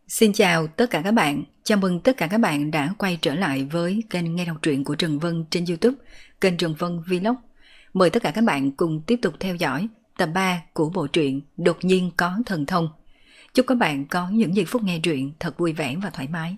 Xin chào tất cả các bạn, chào mừng tất cả các bạn đã quay trở lại với kênh nghe đọc truyện của Trần Vân trên YouTube, kênh Trần Vân Vlog. Mời tất cả các bạn cùng tiếp tục theo dõi tập 3 của bộ truyện Đột nhiên có thần thông. Chúc các bạn có những giây phút nghe truyện thật vui vẻ và thoải mái.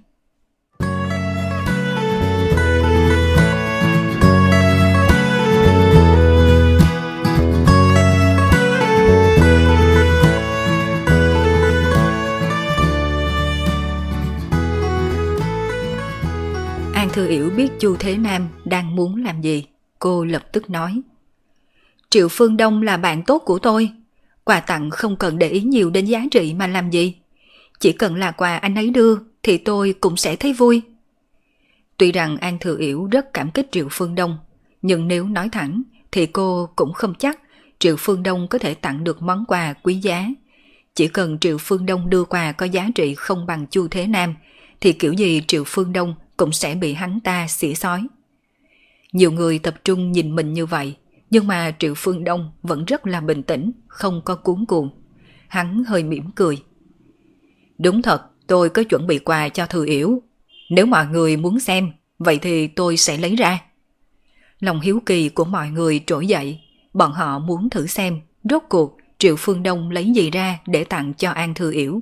An Thư Yểu biết Chu Thế Nam đang muốn làm gì, cô lập tức nói: Triệu Phương Đông là bạn tốt của tôi, quà tặng không cần để ý nhiều đến giá trị mà làm gì. Chỉ cần là quà anh ấy đưa thì tôi cũng sẽ thấy vui. Tuy rằng An Thư Yểu rất cảm kích Triệu Phương Đông, nhưng nếu nói thẳng thì cô cũng không chắc Triệu Phương Đông có thể tặng được món quà quý giá. Chỉ cần Triệu Phương Đông đưa quà có giá trị không bằng Chu Thế Nam thì kiểu gì Triệu Phương Đông cũng sẽ bị hắn ta xỉ xói. Nhiều người tập trung nhìn mình như vậy, nhưng mà Triệu Phương Đông vẫn rất là bình tĩnh, không có cuống cuồng. Hắn hơi mỉm cười. Đúng thật, tôi có chuẩn bị quà cho Thư Yểu. Nếu mọi người muốn xem, vậy thì tôi sẽ lấy ra. Lòng hiếu kỳ của mọi người trỗi dậy, bọn họ muốn thử xem rốt cuộc Triệu Phương Đông lấy gì ra để tặng cho An Thư Yểu.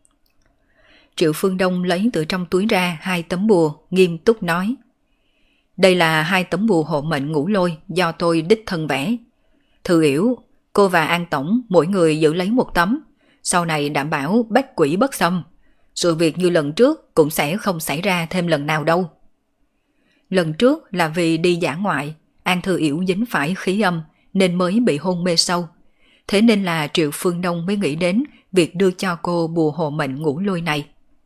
Triệu Phương Đông lấy từ trong túi ra 2 tấm bùa, nghiêm túc nói: Đây là 2 tấm bùa hộ mệnh ngũ lôi do tôi đích thân vẽ. Thư Yểu, cô và An Tổng mỗi người giữ lấy 1 tấm, sau này đảm bảo bách quỷ bất xâm. Sự việc như lần trước cũng sẽ không xảy ra thêm lần nào đâu. Lần trước là vì đi dã ngoại, An Thư Yểu dính phải khí âm nên mới bị hôn mê sâu. Thế nên là Triệu Phương Đông mới nghĩ đến việc đưa cho cô bùa hộ mệnh ngũ lôi này.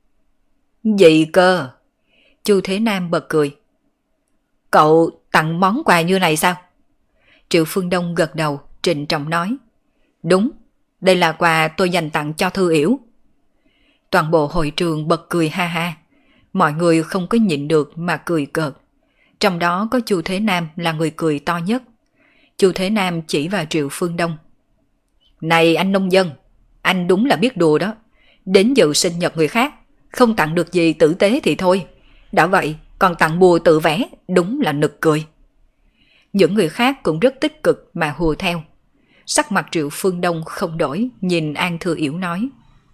Gì cơ? Chu Thế Nam bật cười. Cậu tặng món quà như này sao? Triệu Phương Đông gật đầu, trịnh trọng nói: Đúng, đây là quà tôi dành tặng cho Thư Yểu. Toàn bộ hội trường bật cười ha ha. Mọi người không có nhịn được mà cười cợt. Trong đó có Chu Thế Nam là người cười to nhất. Chu Thế Nam chỉ vào Triệu Phương Đông. Này anh nông dân, anh đúng là biết đùa đó. Đến dự sinh nhật người khác, không tặng được gì tử tế thì thôi. Đã vậy, còn tặng bùa tự vẽ, đúng là nực cười. Những người khác cũng rất tích cực mà hùa theo. Sắc mặt Triệu Phương Đông không đổi, nhìn An Thư Yểu nói: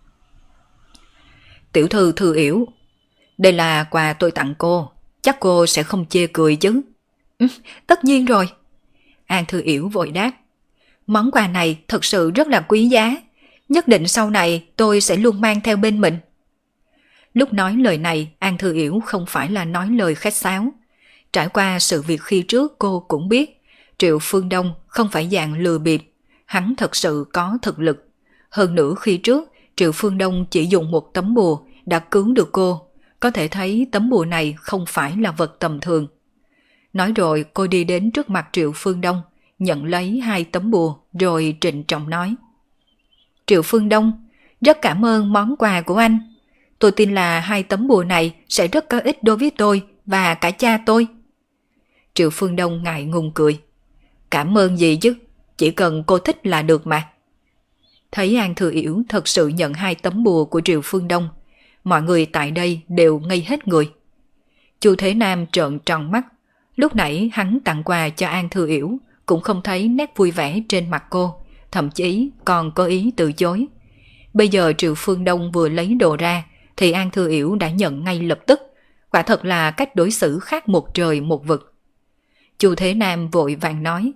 Tiểu thư Thư Yểu, đây là quà tôi tặng cô, chắc cô sẽ không chê cười chứ? Tất nhiên rồi. An Thư Yểu vội đáp: Món quà này thật sự rất là quý giá, nhất định sau này tôi sẽ luôn mang theo bên mình. Lúc nói lời này, An Thư Yểu không phải là nói lời khách sáo. Trải qua sự việc khi trước cô cũng biết Triệu Phương Đông không phải dạng lừa bịp, hắn thật sự có thực lực. Hơn nữa khi trước Triệu Phương Đông chỉ dùng 1 tấm bùa đã cứu được cô, có thể thấy tấm bùa này không phải là vật tầm thường. Nói rồi cô đi đến trước mặt Triệu Phương Đông, nhận lấy 2 tấm bùa rồi trịnh trọng nói: Triệu Phương Đông, rất cảm ơn món quà của anh. Tôi tin là 2 tấm bùa này sẽ rất có ích đối với tôi và cả cha tôi. Triệu Phương Đông ngại ngùng cười. Cảm ơn gì chứ, chỉ cần cô thích là được mà. Thấy An Thư Yểu thật sự nhận 2 tấm bùa của Triệu Phương Đông, mọi người tại đây đều ngây hết người. Chu Thế Nam trợn tròn mắt, lúc nãy hắn tặng quà cho An Thư Yểu cũng không thấy nét vui vẻ trên mặt cô, thậm chí còn có ý từ chối. Bây giờ Triệu Phương Đông vừa lấy đồ ra thì An Thư Yểu đã nhận ngay lập tức, quả thật là cách đối xử khác một trời một vực. Chu Thế Nam vội vàng nói: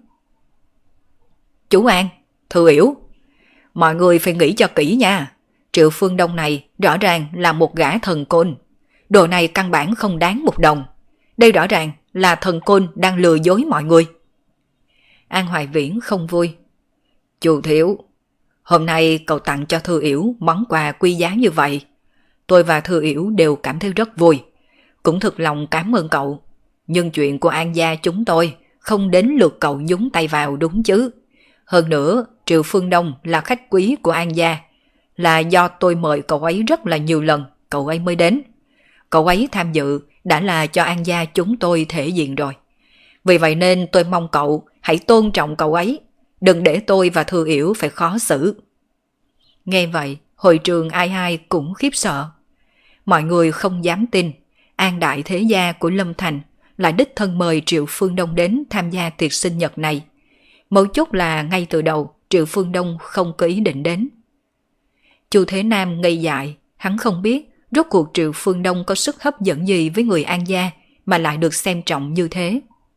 Chú An, Thư Yểu, mọi người phải nghĩ cho kỹ nha. Triệu Phương Đông này rõ ràng là một gã thần côn. Đồ này căn bản không đáng 1 đồng. Đây rõ ràng là thần côn đang lừa dối mọi người. An Hoài Viễn không vui. Chu Thiếu, hôm nay cậu tặng cho Thư Yểu món quà quý giá như vậy. Tôi và Thư Yểu đều cảm thấy rất vui. Cũng thực lòng cảm ơn cậu. Nhưng chuyện của An gia chúng tôi không đến lượt cậu nhúng tay vào đúng chứ. Hơn nữa, Triệu Phương Đông là khách quý của An gia. Là do tôi mời cậu ấy rất là nhiều lần, cậu ấy mới đến. Cậu ấy tham dự đã là cho An gia chúng tôi thể diện rồi. Vì vậy nên tôi mong cậu hãy tôn trọng cậu ấy. Đừng để tôi và Thư Yểu phải khó xử. Nghe vậy, hội trường ai cũng khiếp sợ. Mọi người không dám tin, An đại thế gia của Lâm Thành lại đích thân mời Triệu Phương Đông đến tham gia tiệc sinh nhật này. Mấu chốt là ngay từ đầu Triệu Phương Đông không có ý định đến. Chu Thế Nam ngây dại, hắn không biết rốt cuộc Triệu Phương Đông có sức hấp dẫn gì với người An gia mà lại được xem trọng như thế.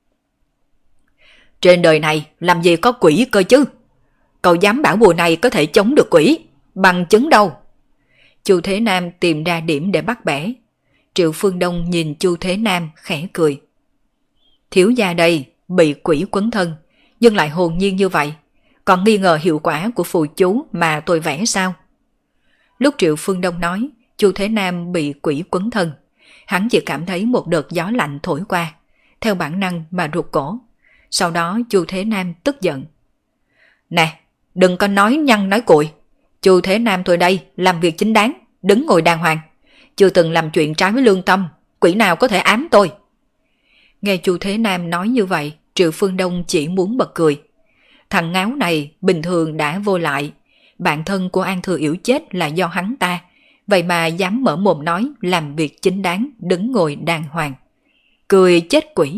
Trên đời này làm gì có quỷ cơ chứ? Cậu dám bảo bùa này có thể chống được quỷ, bằng chứng đâu? Chu Thế Nam tìm ra điểm để bắt bẻ. Triệu Phương Đông nhìn Chu Thế Nam khẽ cười. Thiếu gia đây bị quỷ quấn thân, nhưng lại hồn nhiên như vậy, còn nghi ngờ hiệu quả của phù chú mà tôi vẽ sao? Lúc Triệu Phương Đông nói Chu Thế Nam bị quỷ quấn thân, hắn chỉ cảm thấy một đợt gió lạnh thổi qua, theo bản năng mà rụt cổ. Sau đó Chu Thế Nam tức giận. Nè, đừng có nói nhăng nói cuội. Chu Thế Nam tôi đây làm việc chính đáng, đứng ngồi đàng hoàng, chưa từng làm chuyện trái với lương tâm, quỷ nào có thể ám tôi? Nghe Chu Thế Nam nói như vậy, Triệu Phương Đông chỉ muốn bật cười. Thằng ngáo này bình thường đã vô lại, bạn thân của An Thừa Yểu chết là do hắn ta, vậy mà dám mở mồm nói làm việc chính đáng, đứng ngồi đàng hoàng. Cười chết quỷ.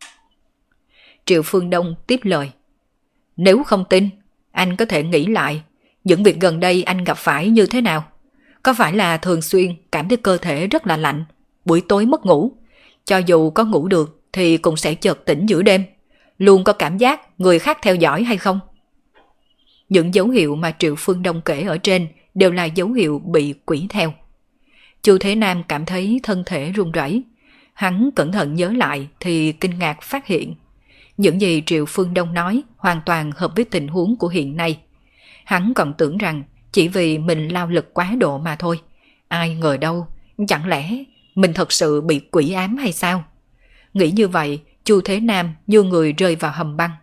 Triệu Phương Đông tiếp lời. Nếu không tin, anh có thể nghĩ lại, những việc gần đây anh gặp phải như thế nào? Có phải là thường xuyên cảm thấy cơ thể rất là lạnh, buổi tối mất ngủ, cho dù có ngủ được thì cũng sẽ chợt tỉnh giữa đêm, luôn có cảm giác người khác theo dõi hay không? Những dấu hiệu mà Triệu Phương Đông kể ở trên đều là dấu hiệu bị quỷ theo. Chu Thế Nam cảm thấy thân thể run rẩy. Hắn cẩn thận nhớ lại thì kinh ngạc phát hiện những gì Triệu Phương Đông nói hoàn toàn hợp với tình huống của hiện nay. Hắn còn tưởng rằng chỉ vì mình lao lực quá độ mà thôi. Ai ngờ đâu, chẳng lẽ mình thật sự bị quỷ ám hay sao? Nghĩ như vậy, Chu Thế Nam như người rơi vào hầm băng.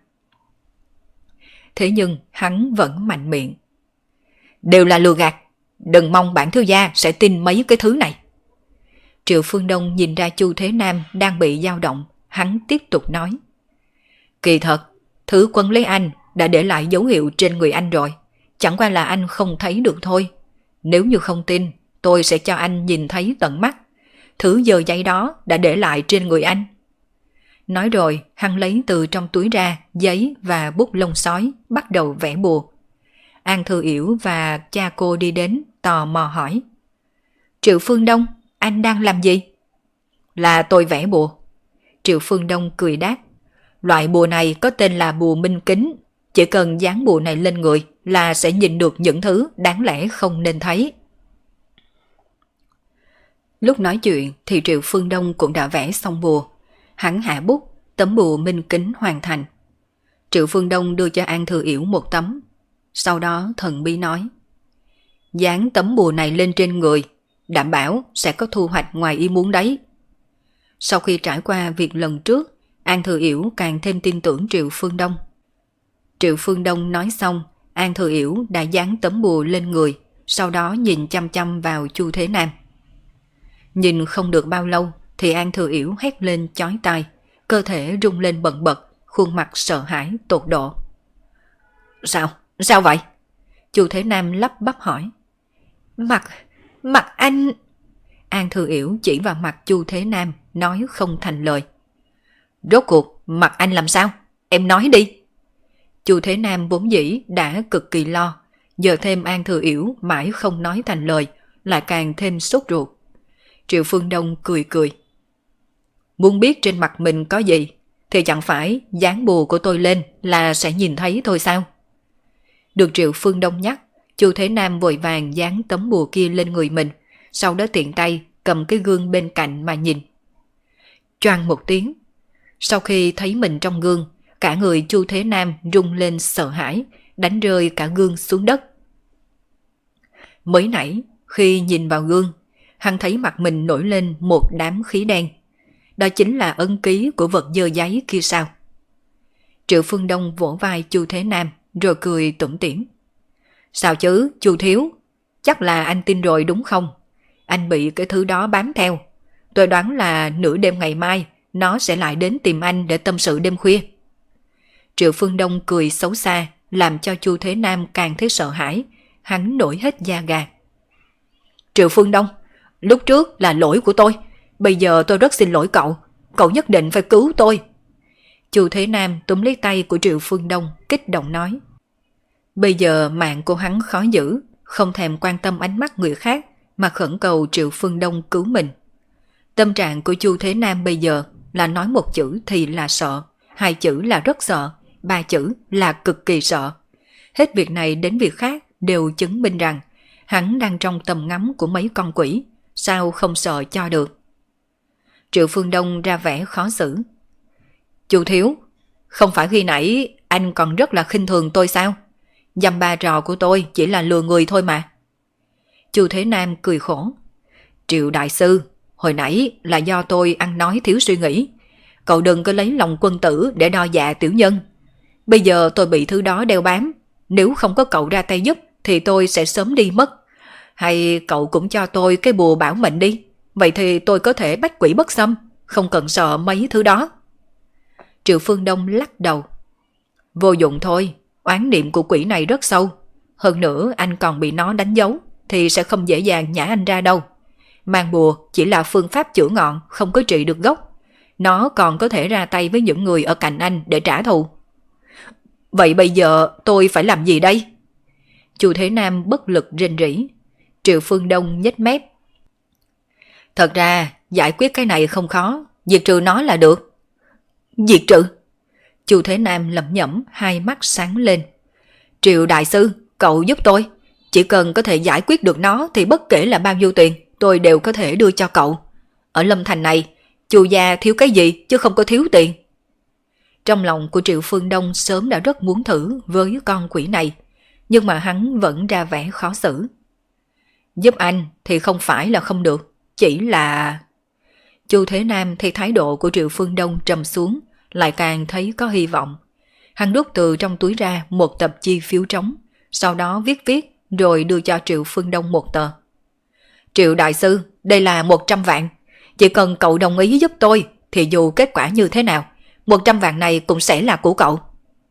Thế nhưng hắn vẫn mạnh miệng. Đều là lừa gạt, đừng mong bản thiếu gia sẽ tin mấy cái thứ này. Triệu Phương Đông nhìn ra Chu Thế Nam đang bị dao động, hắn tiếp tục nói. Kỳ thật, thứ quân lấy anh đã để lại dấu hiệu trên người anh rồi, chẳng qua là anh không thấy được thôi. Nếu như không tin, tôi sẽ cho anh nhìn thấy tận mắt. Thứ giờ giấy đó đã để lại trên người anh. Nói rồi, hắn lấy từ trong túi ra giấy và bút lông sói, bắt đầu vẽ bùa. An Thư Yểu và cha cô đi đến, tò mò hỏi. Triệu Phương Đông, anh đang làm gì? Là tôi vẽ bùa. Triệu Phương Đông cười đáp. Loại bùa này có tên là bùa minh kính. Chỉ cần dán bùa này lên người là sẽ nhìn được những thứ đáng lẽ không nên thấy. Lúc nói chuyện thì Triệu Phương Đông cũng đã vẽ xong bùa. Hắn hạ bút, tấm bùa minh kính hoàn thành. Triệu Phương Đông đưa cho An Thư Yểu một tấm. Sau đó thần bí nói. Dán tấm bùa này lên trên người, đảm bảo sẽ có thu hoạch ngoài ý muốn đấy. Sau khi trải qua việc lần trước, An Thư Yểu càng thêm tin tưởng Triệu Phương Đông. Triệu Phương Đông nói xong, An Thư Yểu đã dán tấm bùa lên người, sau đó nhìn chăm chăm vào Chu Thế Nam. Nhìn không được bao lâu thì An Thư Yểu hét lên chói tai, cơ thể rung lên bần bật, khuôn mặt sợ hãi tột độ. Sao vậy? Chu Thế Nam lắp bắp hỏi. Mặt anh... An Thư Yểu chỉ vào mặt Chu Thế Nam, nói không thành lời. Rốt cuộc mặt anh làm sao? Em nói đi. Chu Thế Nam vốn dĩ đã cực kỳ lo, giờ thêm An Thư Yểu mãi không nói thành lời, lại càng thêm sốt ruột. Triệu Phương Đông cười cười. Muốn biết trên mặt mình có gì, thì chẳng phải dán bùa của tôi lên là sẽ nhìn thấy thôi sao? Được Triệu Phương Đông nhắc, Chu Thế Nam vội vàng dán tấm bùa kia lên người mình, sau đó tiện tay cầm cái gương bên cạnh mà nhìn. Choang một tiếng. Sau khi thấy mình trong gương, cả người Chu Thế Nam rung lên sợ hãi, đánh rơi cả gương xuống đất. Mới nãy, khi nhìn vào gương, hắn thấy mặt mình nổi lên một đám khí đen. Đó chính là ấn ký của vật dơ giấy kia sao? Triệu Phương Đông vỗ vai Chu Thế Nam, rồi cười tủm tỉm. Sao chứ, Chu thiếu? Chắc là anh tin rồi đúng không? Anh bị cái thứ đó bám theo. Tôi đoán là nửa đêm ngày mai, nó sẽ lại đến tìm anh để tâm sự đêm khuya. Triệu Phương Đông cười xấu xa, làm cho Chu Thế Nam càng thấy sợ hãi, hắn nổi hết da gà. Triệu Phương Đông, lúc trước là lỗi của tôi. Bây giờ tôi rất xin lỗi cậu. Cậu nhất định phải cứu tôi. Chu Thế Nam túm lấy tay của Triệu Phương Đông, kích động nói. Bây giờ mạng của hắn khó giữ, không thèm quan tâm ánh mắt người khác mà khẩn cầu Triệu Phương Đông cứu mình. Tâm trạng của Chu Thế Nam bây giờ là nói một chữ thì là sợ, hai chữ là rất sợ, ba chữ là cực kỳ sợ. Hết việc này đến việc khác đều chứng minh rằng hắn đang trong tầm ngắm của mấy con quỷ, sao không sợ cho được. Triệu Phương Đông ra vẻ khó xử. Chu thiếu, không phải khi nãy anh còn rất là khinh thường tôi sao? Dăm ba trò của tôi chỉ là lừa người thôi mà. Chu Thế Nam cười khổ. Triệu đại sư, hồi nãy là do tôi ăn nói thiếu suy nghĩ. Cậu đừng có lấy lòng quân tử để đo dạ tiểu nhân. Bây giờ tôi bị thứ đó đeo bám. Nếu không có cậu ra tay giúp thì tôi sẽ sớm đi mất. Hay cậu cũng cho tôi cái bùa bảo mệnh đi. Vậy thì tôi có thể bách quỷ bất xâm, không cần sợ mấy thứ đó. Triệu Phương Đông lắc đầu. Vô dụng thôi, oán niệm của quỷ này rất sâu. Hơn nữa anh còn bị nó đánh dấu thì sẽ không dễ dàng nhả anh ra đâu. Mang bùa chỉ là phương pháp chữa ngọn, không có trị được gốc. Nó còn có thể ra tay với những người ở cạnh anh để trả thù. Vậy bây giờ tôi phải làm gì đây? Chu Thế Nam bất lực rên rỉ. Triệu Phương Đông nhếch mép. Thật ra giải quyết cái này không khó, diệt trừ nó là được. Diệt trừ? Chu Thế Nam lẩm nhẩm, hai mắt sáng lên. Triệu đại sư, cậu giúp tôi. Chỉ cần có thể giải quyết được nó thì bất kể là bao nhiêu tiền tôi đều có thể đưa cho cậu. Ở Lâm Thành này, Chu gia thiếu cái gì chứ không có thiếu tiền. Trong lòng của Triệu Phương Đông sớm đã rất muốn thử với con quỷ này, nhưng mà hắn vẫn ra vẻ khó xử. Giúp anh thì không phải là không được, chỉ là... Chu Thế Nam thấy thái độ của Triệu Phương Đông trầm xuống, lại càng thấy có hy vọng. Hắn rút từ trong túi ra một tập chi phiếu trống, sau đó viết rồi đưa cho Triệu Phương Đông một tờ. Triệu đại sư, đây là 100 vạn. Chỉ cần cậu đồng ý giúp tôi thì dù kết quả như thế nào, 100 vạn này cũng sẽ là của cậu.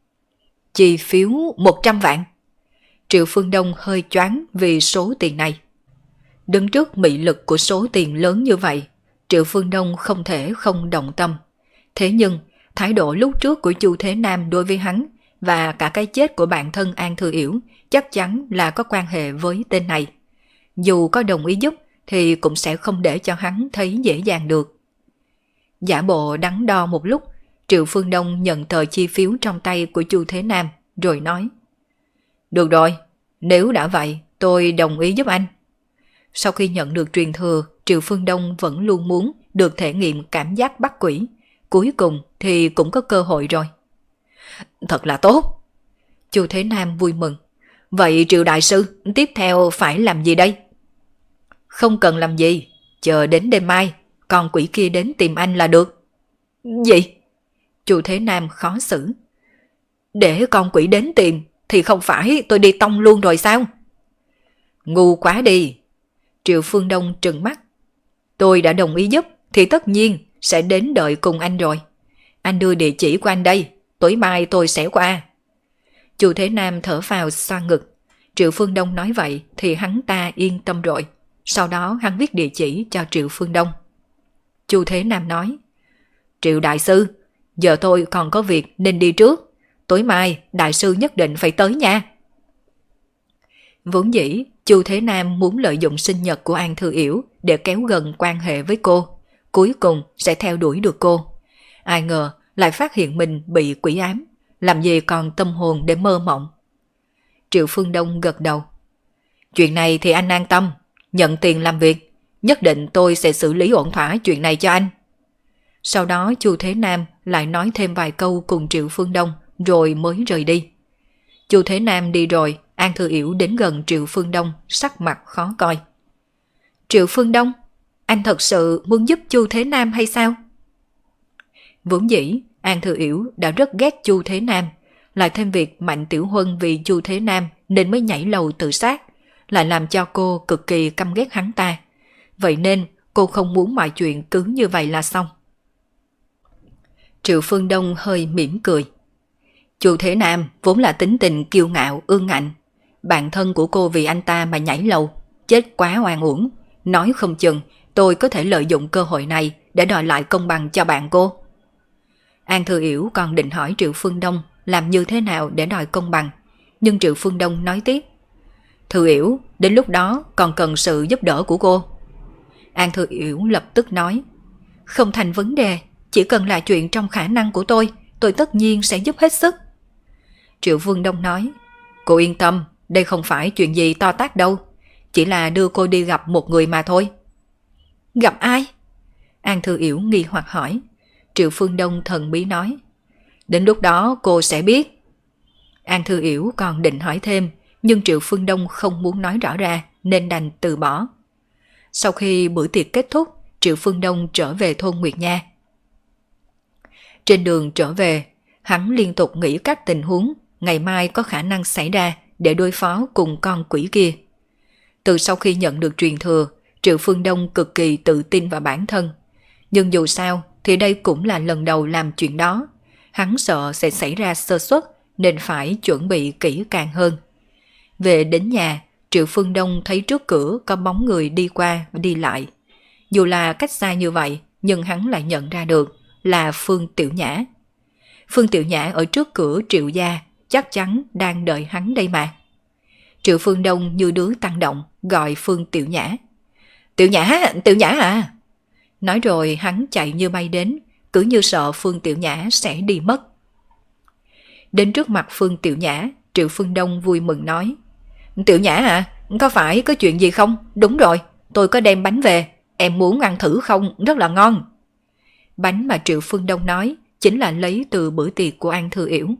Chi phiếu 100 vạn. Triệu Phương Đông hơi choáng vì số tiền này. Đứng trước mị lực của số tiền lớn như vậy, Triệu Phương Đông không thể không động tâm. Thế nhưng, thái độ lúc trước của Chu Thế Nam đối với hắn và cả cái chết của bạn thân An Thư Yểu chắc chắn là có quan hệ với tên này. Dù có đồng ý giúp thì cũng sẽ không để cho hắn thấy dễ dàng được. Giả bộ đắn đo một lúc, Triệu Phương Đông nhận tờ chi phiếu trong tay của Chu Thế Nam rồi nói. Được rồi, nếu đã vậy tôi đồng ý giúp anh. Sau khi nhận được truyền thừa, Triệu Phương Đông vẫn luôn muốn được thể nghiệm cảm giác bắt quỷ. Cuối cùng thì cũng có cơ hội rồi. Thật là tốt. Chu Thế Nam vui mừng. Vậy Triệu đại sư, tiếp theo phải làm gì đây? Không cần làm gì, chờ đến đêm mai, con quỷ kia đến tìm anh là được. Gì? Chu Thế Nam khó xử. Để con quỷ đến tìm thì không phải tôi đi tông luôn rồi sao? Ngu quá đi. Triệu Phương Đông trừng mắt. Tôi đã đồng ý giúp thì tất nhiên sẽ đến đợi cùng anh rồi. Anh đưa địa chỉ của anh đây, tối mai tôi sẽ qua. Chu Thế Nam thở phào xoa ngực. Triệu Phương Đông nói vậy thì hắn ta yên tâm rồi. Sau đó hắn viết địa chỉ cho Triệu Phương Đông. Chu Thế Nam nói. Triệu đại sư, giờ tôi còn có việc nên đi trước. Tối mai đại sư nhất định phải tới nha. Vốn dĩ Chu Thế Nam muốn lợi dụng sinh nhật của An Thư Yểu để kéo gần quan hệ với cô. Cuối cùng sẽ theo đuổi được cô. Ai ngờ lại phát hiện mình bị quỷ ám. Làm gì còn tâm hồn để mơ mộng. Triệu Phương Đông gật đầu. Chuyện này thì anh an tâm. Nhận tiền làm việc. Nhất định tôi sẽ xử lý ổn thỏa chuyện này cho anh. Sau đó Chu Thế Nam lại nói thêm vài câu cùng Triệu Phương Đông rồi mới rời đi. Chu Thế Nam đi rồi, An Thư Yểu đến gần Triệu Phương Đông, sắc mặt khó coi. Triệu Phương Đông, anh thật sự muốn giúp Chu Thế Nam hay sao? Vốn dĩ, An Thư Yểu đã rất ghét Chu Thế Nam, lại thêm việc Mạnh Tiểu Huân vì Chu Thế Nam nên mới nhảy lầu tự sát, lại làm cho cô cực kỳ căm ghét hắn ta. Vậy nên cô không muốn mọi chuyện cứ như vậy là xong. Triệu Phương Đông hơi mỉm cười. Chu Thế Nam vốn là tính tình kiêu ngạo ương ngạnh. Bạn thân của cô vì anh ta mà nhảy lầu, chết quá oan uổng, nói không chừng tôi có thể lợi dụng cơ hội này để đòi lại công bằng cho bạn cô. An Thư Yểu còn định hỏi Triệu Phương Đông làm như thế nào để đòi công bằng, nhưng Triệu Phương Đông nói tiếp. Thư Yểu, đến lúc đó còn cần sự giúp đỡ của cô. An Thư Yểu lập tức nói. Không thành vấn đề, chỉ cần là chuyện trong khả năng của tôi tất nhiên sẽ giúp hết sức. Triệu Phương Đông nói. Cô yên tâm, đây không phải chuyện gì to tát đâu, chỉ là đưa cô đi gặp một người mà thôi. Gặp ai? An Thư Yểu nghi hoặc hỏi. Triệu Phương Đông thần bí nói. Đến lúc đó cô sẽ biết. An Thư Yểu còn định hỏi thêm, nhưng Triệu Phương Đông không muốn nói rõ ra nên đành từ bỏ. Sau khi bữa tiệc kết thúc, Triệu Phương Đông trở về thôn Nguyệt Nha. Trên đường trở về, hắn liên tục nghĩ các tình huống ngày mai có khả năng xảy ra để đối phó cùng con quỷ kia. Từ sau khi nhận được truyền thừa, Triệu Phương Đông cực kỳ tự tin vào bản thân. Nhưng dù sao thì đây cũng là lần đầu làm chuyện đó. Hắn sợ sẽ xảy ra sơ suất nên phải chuẩn bị kỹ càng hơn. Về đến nhà, Triệu Phương Đông thấy trước cửa có bóng người đi qua và đi lại. Dù là cách xa như vậy, nhưng hắn lại nhận ra được là Phương Tiểu Nhã. Phương Tiểu Nhã ở trước cửa Triệu gia chắc chắn đang đợi hắn đây mà. Triệu Phương Đông như đứa tăng động gọi Phương Tiểu Nhã. Tiểu Nhã à! Nói rồi hắn chạy như bay đến, cứ như sợ Phương Tiểu Nhã sẽ đi mất. Đến trước mặt Phương Tiểu Nhã, Triệu Phương Đông vui mừng nói. Tiểu Nhã à, có phải có chuyện gì không? Đúng rồi, tôi có đem bánh về, em muốn ăn thử không? Rất là ngon. Bánh mà Triệu Phương Đông nói chính là lấy từ bữa tiệc của An Thư Yểu.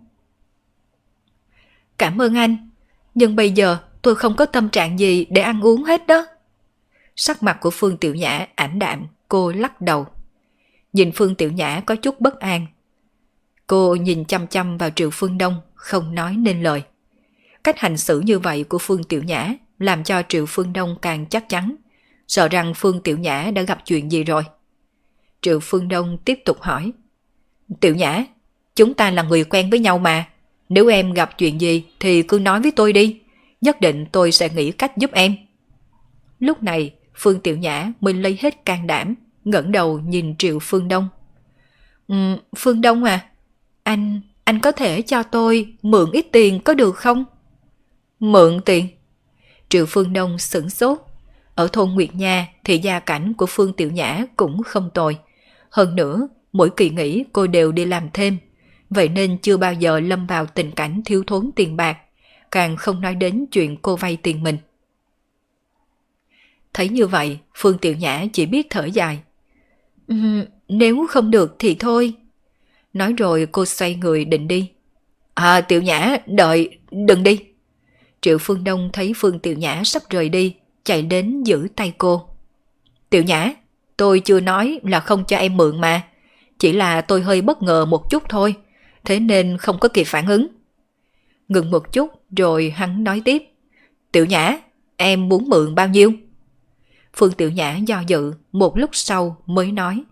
Cảm ơn anh, nhưng bây giờ tôi không có tâm trạng gì để ăn uống hết đó. Sắc mặt của Phương Tiểu Nhã ảm đạm, cô lắc đầu. Nhìn Phương Tiểu Nhã có chút bất an. Cô nhìn chăm chăm vào Triệu Phương Đông, không nói nên lời. Cách hành xử như vậy của Phương Tiểu Nhã làm cho Triệu Phương Đông càng chắc chắn, sợ rằng Phương Tiểu Nhã đã gặp chuyện gì rồi. Triệu Phương Đông tiếp tục hỏi. Tiểu Nhã, chúng ta là người quen với nhau mà. Nếu em gặp chuyện gì thì cứ nói với tôi đi. Nhất định tôi sẽ nghĩ cách giúp em. Lúc này, Phương Tiểu Nhã mới lấy hết can đảm, ngẩng đầu nhìn Triệu Phương Đông. Phương Đông à, anh có thể cho tôi mượn ít tiền có được không? Mượn tiền? Triệu Phương Đông sửng sốt. Ở thôn Nguyệt Nha thì gia cảnh của Phương Tiểu Nhã cũng không tồi. Hơn nữa, mỗi kỳ nghỉ cô đều đi làm thêm. Vậy nên chưa bao giờ lâm vào tình cảnh thiếu thốn tiền bạc, càng không nói đến chuyện cô vay tiền mình. Thấy như vậy, Phương Tiểu Nhã chỉ biết thở dài. Nếu không được thì thôi. Nói rồi cô xoay người định đi. Tiểu Nhã, đợi, đừng đi. Triệu Phương Đông thấy Phương Tiểu Nhã sắp rời đi, chạy đến giữ tay cô. Tiểu Nhã, tôi chưa nói là không cho em mượn mà. Chỉ là tôi hơi bất ngờ một chút thôi, thế nên không có kịp phản ứng. Ngừng một chút rồi hắn nói tiếp. Tiểu Nhã, em muốn mượn bao nhiêu? Phương Tiểu Nhã do dự, một lúc sau mới nói.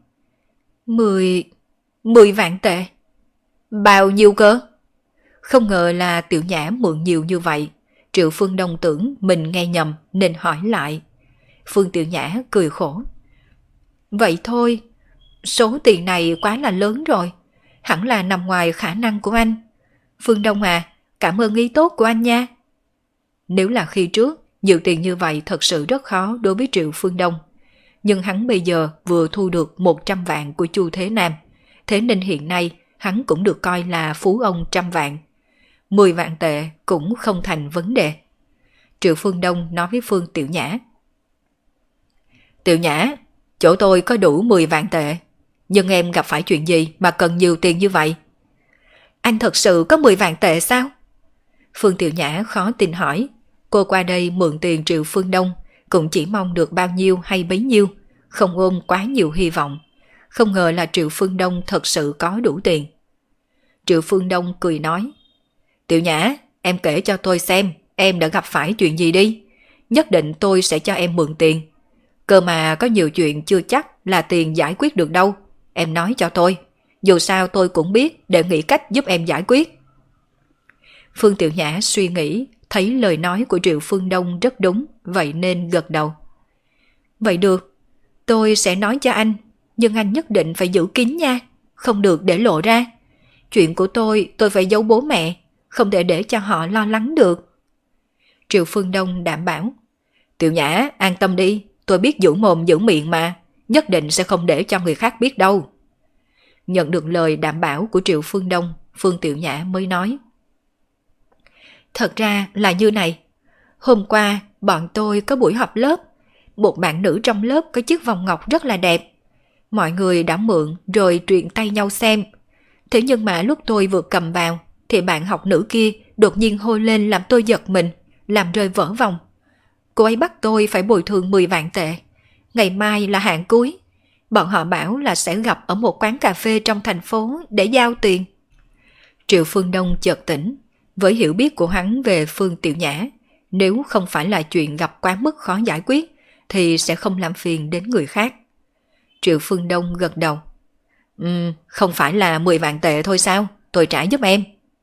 10 vạn tệ. Bao nhiêu cơ? Không ngờ là Tiểu Nhã mượn nhiều như vậy. Triệu Phương Đông tưởng mình nghe nhầm nên hỏi lại. Phương Tiểu Nhã cười khổ. Vậy thôi, số tiền này quá là lớn rồi, hẳn là nằm ngoài khả năng của anh. Phương Đông à, cảm ơn ý tốt của anh nha. Nếu là khi trước, nhiều tiền như vậy thật sự rất khó đối với Triệu Phương Đông. Nhưng hắn bây giờ vừa thu được 100 vạn của Chu Thế Nam, thế nên hiện nay hắn cũng được coi là phú ông trăm vạn. 10 vạn tệ cũng không thành vấn đề. Triệu Phương Đông nói với Phương Tiểu Nhã. Tiểu Nhã, chỗ tôi có đủ 10 vạn tệ, nhưng em gặp phải chuyện gì mà cần nhiều tiền như vậy? Anh thật sự có 10 vạn tệ sao? Phương Tiểu Nhã khó tin hỏi. Cô qua đây mượn tiền Triệu Phương Đông cũng chỉ mong được bao nhiêu hay bấy nhiêu, không ôm quá nhiều hy vọng. Không ngờ là Triệu Phương Đông thật sự có đủ tiền. Triệu Phương Đông cười nói. Tiểu Nhã, em kể cho tôi xem em đã gặp phải chuyện gì đi. Nhất định tôi sẽ cho em mượn tiền. Cơ mà có nhiều chuyện chưa chắc là tiền giải quyết được đâu. Em nói cho tôi. Dù sao tôi cũng biết để nghĩ cách giúp em giải quyết. Phương Tiểu Nhã suy nghĩ, thấy lời nói của Triệu Phương Đông rất đúng, vậy nên gật đầu. Vậy được, tôi sẽ nói cho anh, nhưng anh nhất định phải giữ kín nha, không được để lộ ra. Chuyện của tôi phải giấu bố mẹ, không thể để cho họ lo lắng được. Triệu Phương Đông đảm bảo. Tiểu Nhã, an tâm đi, tôi biết giữ mồm giữ miệng mà, nhất định sẽ không để cho người khác biết đâu. Nhận được lời đảm bảo của Triệu Phương Đông, Phương Tiểu Nhã mới nói. Thật ra là như này, hôm qua bọn tôi có buổi họp lớp, một bạn nữ trong lớp có chiếc vòng ngọc rất là đẹp. Mọi người đã mượn rồi truyền tay nhau xem. Thế nhưng mà lúc tôi vừa cầm vào, thì bạn học nữ kia đột nhiên hô lên làm tôi giật mình, làm rơi vỡ vòng. Cô ấy bắt tôi phải bồi thường 10 vạn tệ. Ngày mai là hạn cuối. Bọn họ bảo là sẽ gặp ở một quán cà phê trong thành phố để giao tiền. Triệu Phương Đông chợt tỉnh. Với hiểu biết của hắn về Phương Tiểu Nhã, nếu không phải là chuyện gặp quá mức khó giải quyết, thì sẽ không làm phiền đến người khác. Triệu Phương Đông gật đầu. Không phải là 10 vạn tệ thôi sao? Tôi trả giúp em.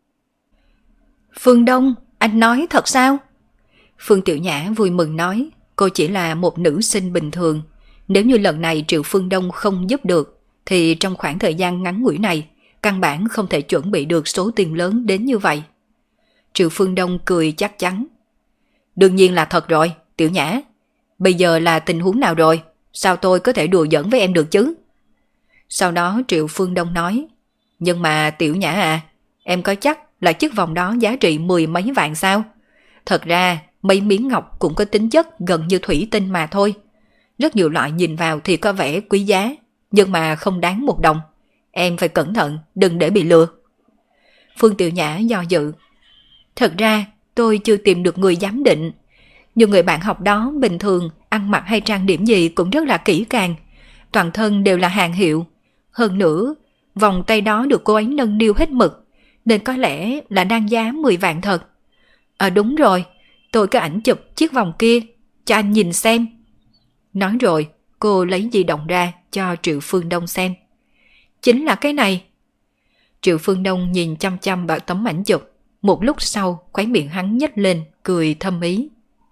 Phương Đông, anh nói thật sao? Phương Tiểu Nhã vui mừng nói, cô chỉ là một nữ sinh bình thường. Nếu như lần này Triệu Phương Đông không giúp được, thì trong khoảng thời gian ngắn ngủi này, căn bản không thể chuẩn bị được số tiền lớn đến như vậy. Triệu Phương Đông cười chắc chắn. Đương nhiên là thật rồi, Tiểu Nhã. Bây giờ là tình huống nào rồi? Sao tôi có thể đùa giỡn với em được chứ? Sau đó Triệu Phương Đông nói, nhưng mà Tiểu Nhã à, em có chắc là chiếc vòng đó giá trị 10 mấy vạn sao? Thật ra mấy miếng ngọc cũng có tính chất gần như thủy tinh mà thôi. Rất nhiều loại nhìn vào thì có vẻ quý giá, nhưng mà không đáng một đồng. Em phải cẩn thận, đừng để bị lừa. Phương Tiểu Nhã do dự. Thật ra tôi chưa tìm được người giám định, nhưng người bạn học đó bình thường ăn mặc hay trang điểm gì cũng rất là kỹ càng, toàn thân đều là hàng hiệu. Hơn nữa, vòng tay đó được cô ấy nâng niu hết mực, nên có lẽ là đang giá 10 vạn thật. Đúng rồi, tôi có ảnh chụp chiếc vòng kia, cho anh nhìn xem. Nói rồi, cô lấy di động ra cho Triệu Phương Đông xem. Chính là cái này. Triệu Phương Đông nhìn chăm chăm vào tấm ảnh chụp, một lúc sau khóe miệng hắn nhếch lên, cười thâm ý.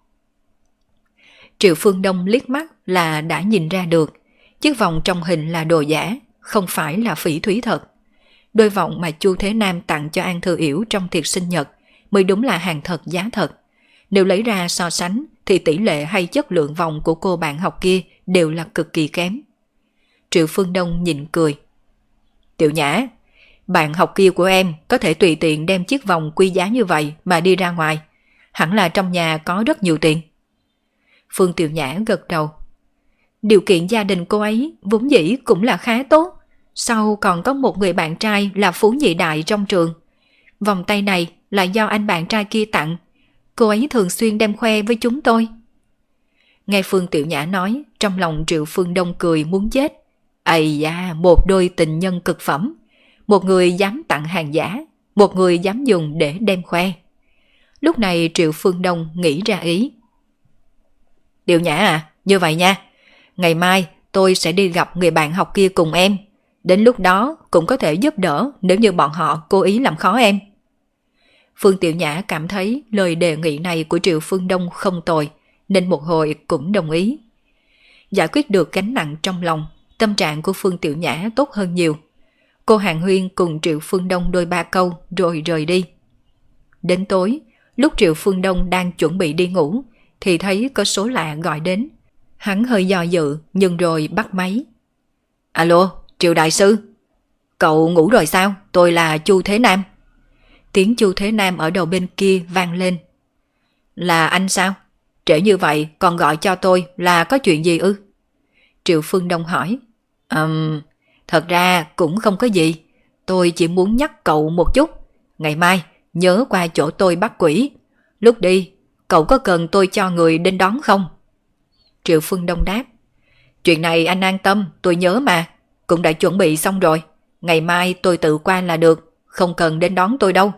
Triệu Phương Đông liếc mắt là đã nhìn ra được, chiếc vòng trong hình là đồ giả, không phải là phỉ thúy thật. Đôi vòng mà Chu Thế Nam tặng cho An Thư Yểu trong tiệc sinh nhật mới đúng là hàng thật giá thật. Nếu lấy ra so sánh thì tỷ lệ hay chất lượng vòng của cô bạn học kia đều là cực kỳ kém. Triệu Phương Đông nhịn cười. Tiểu Nhã, bạn học kia của em có thể tùy tiện đem chiếc vòng quý giá như vậy mà đi ra ngoài. Hẳn là trong nhà có rất nhiều tiền. Phương Tiểu Nhã gật đầu. Điều kiện gia đình cô ấy vốn dĩ cũng là khá tốt. Sau còn có một người bạn trai là phú nhị đại trong trường. Vòng tay này là do anh bạn trai kia tặng. Cô ấy thường xuyên đem khoe với chúng tôi. Nghe Phương Tiểu Nhã nói, trong lòng Triệu Phương Đông cười muốn chết. Ây da, một đôi tình nhân cực phẩm. Một người dám tặng hàng giả, một người dám dùng để đem khoe. Lúc này Triệu Phương Đông nghĩ ra ý. Tiểu Nhã à, như vậy nha. Ngày mai tôi sẽ đi gặp người bạn học kia cùng em. Đến lúc đó cũng có thể giúp đỡ nếu như bọn họ cố ý làm khó em. Phương Tiểu Nhã cảm thấy lời đề nghị này của Triệu Phương Đông không tồi, nên một hồi cũng đồng ý. Giải quyết được gánh nặng trong lòng, tâm trạng của Phương Tiểu Nhã tốt hơn nhiều. Cô hàn huyên cùng Triệu Phương Đông đôi ba câu rồi rời đi. Đến tối, lúc Triệu Phương Đông đang chuẩn bị đi ngủ, thì thấy có số lạ gọi đến. Hắn hơi do dự nhưng rồi bắt máy. Alo, Triệu Đại Sư. Cậu ngủ rồi sao? Tôi là Chu Thế Nam. Tiếng Chu Thế Nam ở đầu bên kia vang lên. Là anh sao? Trễ như vậy còn gọi cho tôi là có chuyện gì ư? Triệu Phương Đông hỏi. Thật ra cũng không có gì. Tôi chỉ muốn nhắc cậu một chút. Ngày mai nhớ qua chỗ tôi bắt quỷ. Lúc đi, cậu có cần tôi cho người đến đón không? Triệu Phương Đông đáp. Chuyện này anh an tâm, tôi nhớ mà. Cũng đã chuẩn bị xong rồi. Ngày mai tôi tự qua là được. Không cần đến đón tôi đâu.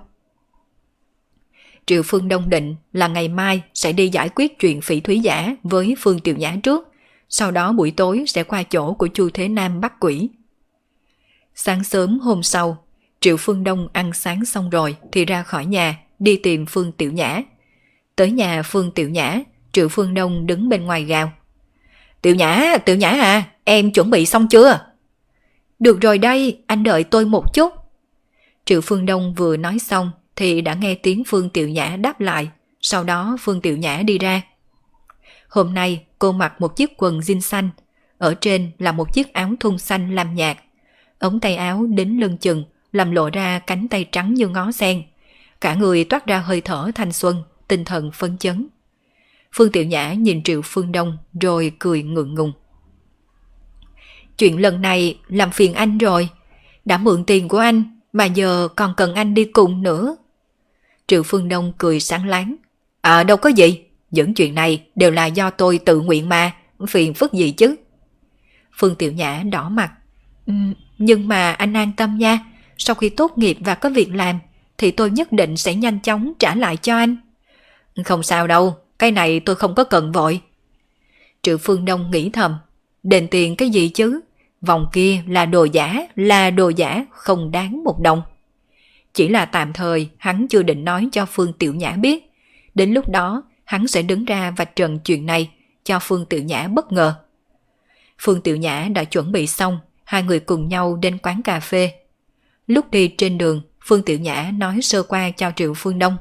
Triệu Phương Đông định là ngày mai sẽ đi giải quyết chuyện phỉ thúy giả với Phương Tiểu Nhã trước. Sau đó buổi tối sẽ qua chỗ của Chu Thế Nam bắt quỷ. Sáng sớm hôm sau, Triệu Phương Đông ăn sáng xong rồi thì ra khỏi nhà đi tìm Phương Tiểu Nhã. Tới nhà Phương Tiểu Nhã, Triệu Phương Đông đứng bên ngoài gào. Tiểu Nhã à, em chuẩn bị xong chưa? Được rồi đây, anh đợi tôi một chút. Triệu Phương Đông vừa nói xong thì đã nghe tiếng Phương Tiểu Nhã đáp lại, sau đó Phương Tiểu Nhã đi ra. Hôm nay cô mặc một chiếc quần jean xanh, ở trên là một chiếc áo thun xanh lam nhạt. Ống tay áo đến lưng chừng làm lộ ra cánh tay trắng như ngó sen. Cả người toát ra hơi thở thanh xuân, tinh thần phấn chấn. Phương Tiểu Nhã nhìn Triệu Phương Đông rồi cười ngượng ngùng. Chuyện lần này làm phiền anh rồi. Đã mượn tiền của anh mà giờ còn cần anh đi cùng nữa. Triệu Phương Đông cười sáng láng. Đâu có gì. Những chuyện này đều là do tôi tự nguyện mà. Phiền phức gì chứ. Phương Tiểu Nhã đỏ mặt. Nhưng mà anh an tâm nha. Sau khi tốt nghiệp và có việc làm thì tôi nhất định sẽ nhanh chóng trả lại cho anh. Không sao đâu. Cái này tôi không có cần vội. Triệu Phương Đông nghĩ thầm. Đền tiền cái gì chứ? Vòng kia là đồ giả không đáng một đồng. Chỉ là tạm thời hắn chưa định nói cho Phương Tiểu Nhã biết. Đến lúc đó hắn sẽ đứng ra vạch trần chuyện này cho Phương Tiểu Nhã bất ngờ. Phương Tiểu Nhã đã chuẩn bị xong, hai người cùng nhau đến quán cà phê. Lúc đi trên đường, Phương Tiểu Nhã nói sơ qua cho Triệu Phương Đông.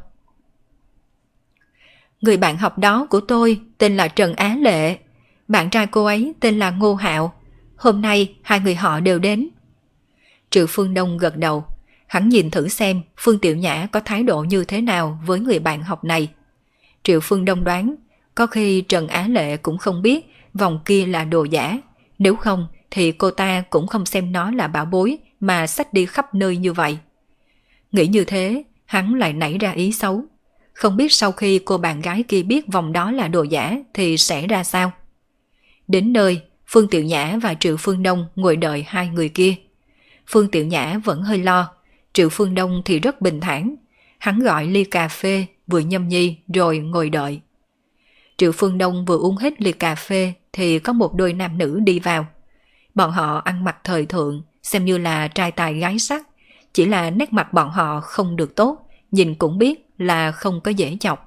Người bạn học đó của tôi tên là Trần Á Lệ, bạn trai cô ấy tên là Ngô Hạo. Hôm nay hai người họ đều đến. Triệu Phương Đông gật đầu. Hắn nhìn thử xem Phương Tiểu Nhã có thái độ như thế nào với người bạn học này. Triệu Phương Đông đoán có khi Trần Á Lệ cũng không biết vòng kia là đồ giả. Nếu không thì cô ta cũng không xem nó là bảo bối mà xách đi khắp nơi như vậy. Nghĩ như thế, hắn lại nảy ra ý xấu. Không biết sau khi cô bạn gái kia biết vòng đó là đồ giả thì sẽ ra sao. Đến nơi, Phương Tiểu Nhã và Triệu Phương Đông ngồi đợi hai người kia. Phương Tiểu Nhã vẫn hơi lo, Triệu Phương Đông thì rất bình thản. Hắn gọi ly cà phê, vừa nhâm nhi rồi ngồi đợi. Triệu Phương Đông vừa uống hết ly cà phê thì có một đôi nam nữ đi vào. Bọn họ ăn mặc thời thượng, xem như là trai tài gái sắc. Chỉ là nét mặt bọn họ không được tốt, nhìn cũng biết là không có dễ chọc.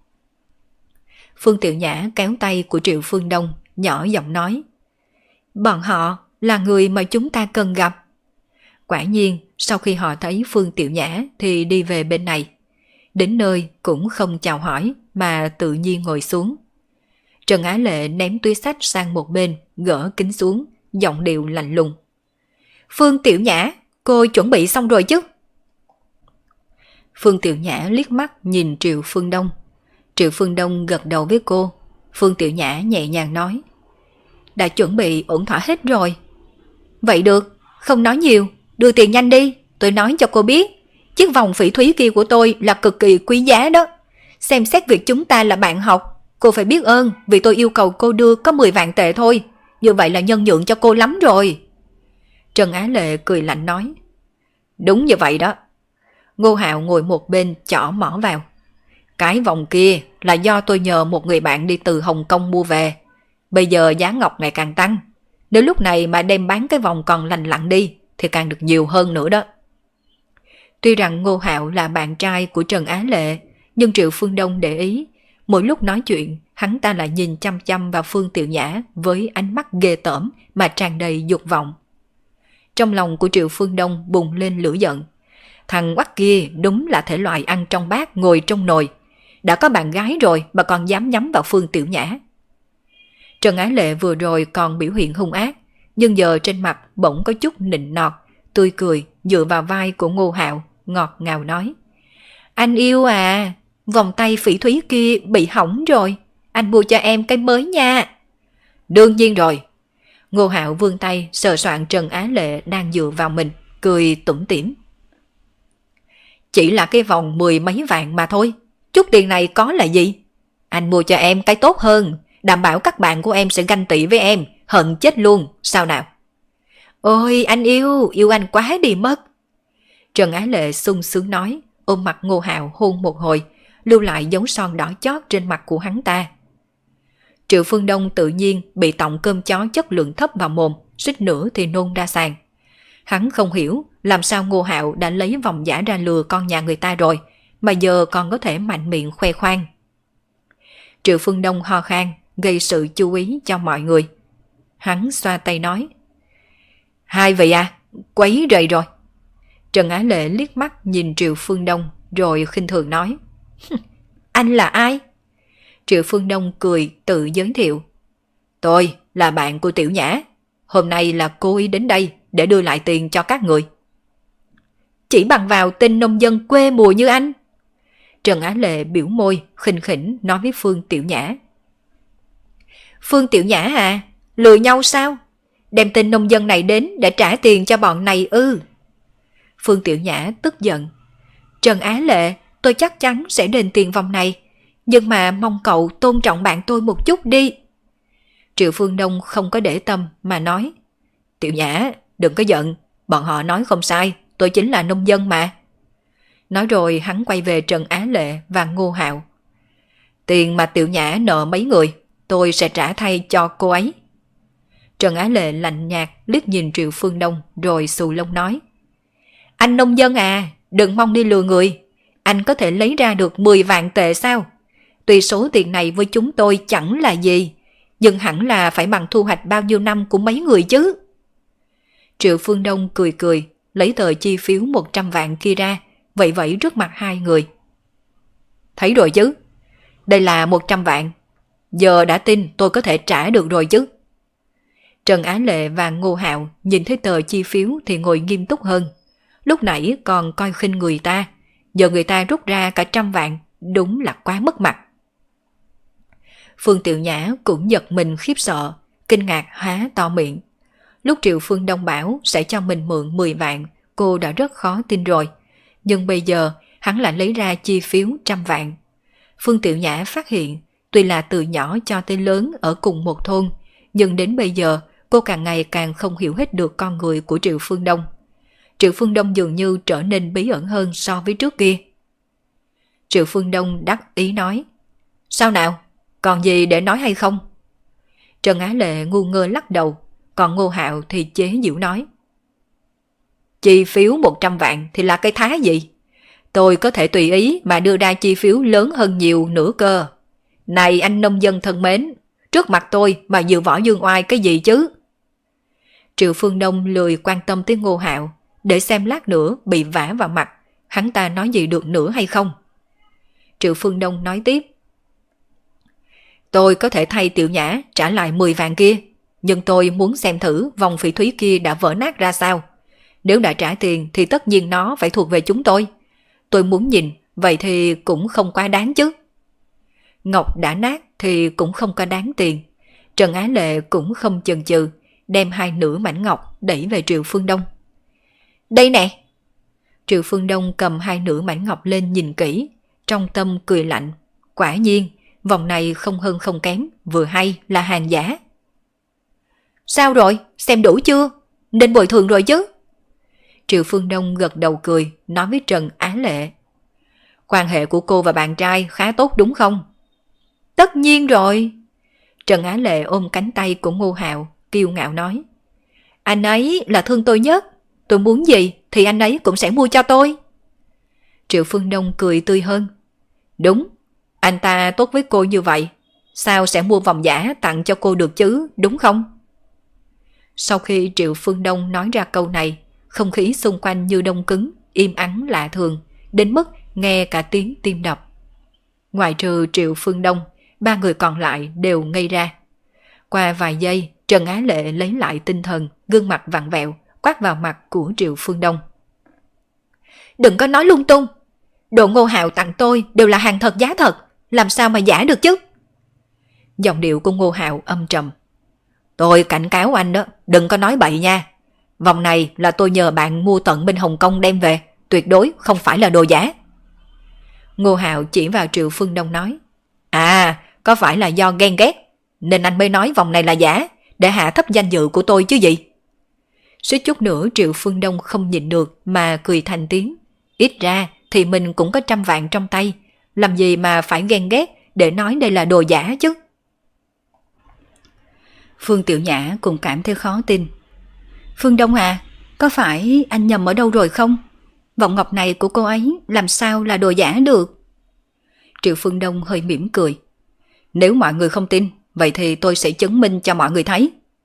Phương Tiểu Nhã kéo tay của Triệu Phương Đông, nhỏ giọng nói. Bọn họ là người mà chúng ta cần gặp. Quả nhiên, sau khi họ thấy Phương Tiểu Nhã thì đi về bên này. Đến nơi cũng không chào hỏi mà tự nhiên ngồi xuống. Trần Á Lệ ném túi xách sang một bên, gỡ kính xuống, giọng điệu lạnh lùng. Phương Tiểu Nhã, cô chuẩn bị xong rồi chứ? Phương Tiểu Nhã liếc mắt nhìn Triệu Phương Đông. Triệu Phương Đông gật đầu với cô. Phương Tiểu Nhã nhẹ nhàng nói. Đã chuẩn bị ổn thỏa hết rồi. Vậy được, không nói nhiều, đưa tiền nhanh đi, tôi nói cho cô biết. Chiếc vòng phỉ thúy kia của tôi là cực kỳ quý giá đó. Xem xét việc chúng ta là bạn học, cô phải biết ơn vì tôi yêu cầu cô đưa có 10 vạn tệ thôi. Như vậy là nhân nhượng cho cô lắm rồi. Trần Á Lệ cười lạnh nói. Đúng như vậy đó. Ngô Hạo ngồi một bên chỏ mỏ vào. Cái vòng kia là do tôi nhờ một người bạn đi từ Hồng Kông mua về. Bây giờ giá ngọc ngày càng tăng. Nếu lúc này mà đem bán cái vòng còn lành lặn đi thì càng được nhiều hơn nữa đó. Tuy rằng Ngô Hạo là bạn trai của Trần Á Lệ, nhưng Triệu Phương Đông để ý, mỗi lúc nói chuyện, hắn ta lại nhìn chăm chăm vào Phương Tiểu Nhã với ánh mắt ghê tởm mà tràn đầy dục vọng. Trong lòng của Triệu Phương Đông bùng lên lửa giận. Thằng oắt kia đúng là thể loại ăn trong bát ngồi trong nồi. Đã có bạn gái rồi mà còn dám nhắm vào Phương Tiểu Nhã. Trần Á Lệ vừa rồi còn biểu hiện hung ác, nhưng giờ trên mặt bỗng có chút nịnh nọt, tươi cười dựa vào vai của Ngô Hạo, ngọt ngào nói. Anh yêu à, vòng tay phỉ thúy kia bị hỏng rồi, anh mua cho em cái mới nha. Đương nhiên rồi. Ngô Hạo vươn tay sờ soạn Trần Á Lệ đang dựa vào mình, cười tủm tỉm. Chỉ là cái vòng 10 mấy vạn mà thôi, chút tiền này có là gì? Anh mua cho em cái tốt hơn, đảm bảo các bạn của em sẽ ganh tị với em, hận chết luôn, sao nào? Ôi anh yêu anh quá đi mất. Trần Á Lệ sung sướng nói, ôm mặt Ngô Hạo hôn một hồi, lưu lại dấu son đỏ chót trên mặt của hắn ta. Triệu Phương Đông tự nhiên bị tọng cơm chó chất lượng thấp vào mồm, suýt nữa thì nôn ra sàn. Hắn không hiểu làm sao Ngô Hạo đã lấy vòng giả ra lừa con nhà người ta rồi, mà giờ còn có thể mạnh miệng khoe khoang. Triệu Phương Đông ho khan, gây sự chú ý cho mọi người, Hắn xoa tay nói: Hai vị à, quấy rầy rồi. Trần Á Lệ liếc mắt nhìn Triệu Phương Đông rồi khinh thường nói: Anh là ai? Triệu Phương Đông cười tự giới thiệu: Tôi là bạn của Tiểu Nhã. Hôm nay là cô ý đến đây để đưa lại tiền cho các người. Chỉ bằng vào tên nông dân quê mùa như anh? Trần Á Lệ biểu môi khinh khỉnh nói với Phương Tiểu Nhã: Phương Tiểu Nhã à, lừa nhau sao? Đem tên nông dân này đến để trả tiền cho bọn này ư? Phương Tiểu Nhã tức giận: Trần Á Lệ, tôi chắc chắn sẽ đền tiền vòng này, nhưng mà mong cậu tôn trọng bạn tôi một chút đi. Triệu Phương Đông không có để tâm mà nói: Tiểu Nhã, đừng có giận, bọn họ nói không sai, tôi chính là nông dân mà. Nói rồi hắn quay về Trần Á Lệ và Ngô Hạo: Tiền mà Tiểu Nhã nợ mấy người, tôi sẽ trả thay cho cô ấy. Trần Á Lệ lạnh nhạt liếc nhìn Triệu Phương Đông rồi xù lông nói: Anh nông dân à, đừng mong đi lừa người. Anh có thể lấy ra được 10 vạn tệ sao? Tuy số tiền này với chúng tôi chẳng là gì, nhưng hẳn là phải bằng thu hoạch bao nhiêu năm của mấy người chứ. Triệu Phương Đông cười cười, lấy tờ chi phiếu 100 vạn kia ra, vậy vậy trước mặt hai người. Thấy rồi chứ, đây là 100 vạn. Giờ đã tin tôi có thể trả được rồi chứ. Trần Á Lệ và Ngô Hạo nhìn thấy tờ chi phiếu thì ngồi nghiêm túc hơn. Lúc nãy còn coi khinh người ta, giờ người ta rút ra cả 100 vạn, đúng là quá mất mặt. Phương Tiểu Nhã cũng giật mình khiếp sợ, kinh ngạc há to miệng. Lúc Triệu Phương Đông bảo sẽ cho mình mượn 10 vạn, cô đã rất khó tin rồi. Nhưng bây giờ hắn lại lấy ra chi phiếu 100 vạn. Phương Tiểu Nhã phát hiện, tuy là từ nhỏ cho tới lớn ở cùng một thôn, nhưng đến bây giờ cô càng ngày càng không hiểu hết được con người của Triệu Phương Đông. Triệu Phương Đông dường như trở nên bí ẩn hơn so với trước kia. Triệu Phương Đông đắc ý nói: Sao nào, còn gì để nói hay không? Trần Á Lệ ngu ngơ lắc đầu, còn Ngô Hạo thì chế giễu nói: Chi phiếu 100 vạn thì là cái thá gì? Tôi có thể tùy ý mà đưa ra chi phiếu lớn hơn nhiều nữa cơ. Này anh nông dân thân mến, trước mặt tôi mà dự võ dương oai cái gì chứ? Triệu Phương Đông lười quan tâm tới Ngô Hạo, để xem lát nữa bị vả vào mặt, hắn ta nói gì được nữa hay không. Triệu Phương Đông nói tiếp: Tôi có thể thay Tiểu Nhã trả lại 10 vạn kia, nhưng tôi muốn xem thử vòng phỉ thúy kia đã vỡ nát ra sao. Nếu đã trả tiền thì tất nhiên nó phải thuộc về chúng tôi. Tôi muốn nhìn, vậy thì cũng không quá đáng chứ. Ngọc đã nát thì cũng không có đáng tiền. Trần Á Lệ cũng không chần chừ, đem 2 nửa mảnh ngọc đẩy về Triệu Phương Đông. Đây nè! Triệu Phương Đông cầm 2 nửa mảnh ngọc lên nhìn kỹ, trong tâm cười lạnh. Quả nhiên, vòng này không hơn không kém, vừa hay là hàng giả. Sao rồi, xem đủ chưa? Nên bồi thường rồi chứ? Triệu Phương Đông gật đầu cười, nói với Trần Á Lệ: Quan hệ của cô và bạn trai khá tốt đúng không? Tất nhiên rồi. Trần Á Lệ ôm cánh tay của Ngô Hạo, kiêu ngạo nói: Anh ấy là thương tôi nhất, tôi muốn gì thì anh ấy cũng sẽ mua cho tôi. Triệu Phương Đông cười tươi hơn: Đúng, anh ta tốt với cô như vậy, sao sẽ mua vòng giả tặng cho cô được chứ, đúng không? Sau khi Triệu Phương Đông nói ra câu này, không khí xung quanh như đông cứng, im ắng lạ thường, đến mức nghe cả tiếng tim đập. Ngoài trừ Triệu Phương Đông, 3 người còn lại đều ngây ra. Qua vài giây, Trần Á Lệ lấy lại tinh thần, gương mặt vặn vẹo, quát vào mặt của Triệu Phương Đông: Đừng có nói lung tung! Đồ Ngô Hạo tặng tôi đều là hàng thật giá thật, làm sao mà giả được chứ? Giọng điệu của Ngô Hạo âm trầm: Tôi cảnh cáo anh đó, đừng có nói bậy nha. Vòng này là tôi nhờ bạn mua tận bên Hồng Kông đem về, tuyệt đối không phải là đồ giả. Ngô Hạo chỉ vào Triệu Phương Đông nói: À, có phải là do ghen ghét nên anh mới nói vòng này là giả, để hạ thấp danh dự của tôi chứ gì? Suýt chút nữa Triệu Phương Đông không nhịn được mà cười thành tiếng. Ít ra thì mình cũng có 100 vạn trong tay, làm gì mà phải ghen ghét để nói đây là đồ giả chứ? Phương Tiểu Nhã cũng cảm thấy khó tin. Phương Đông à, có phải anh nhầm ở đâu rồi không? Vòng ngọc này của cô ấy làm sao là đồ giả được? Triệu Phương Đông hơi mỉm cười: Nếu mọi người không tin, vậy thì tôi sẽ chứng minh cho mọi người thấy.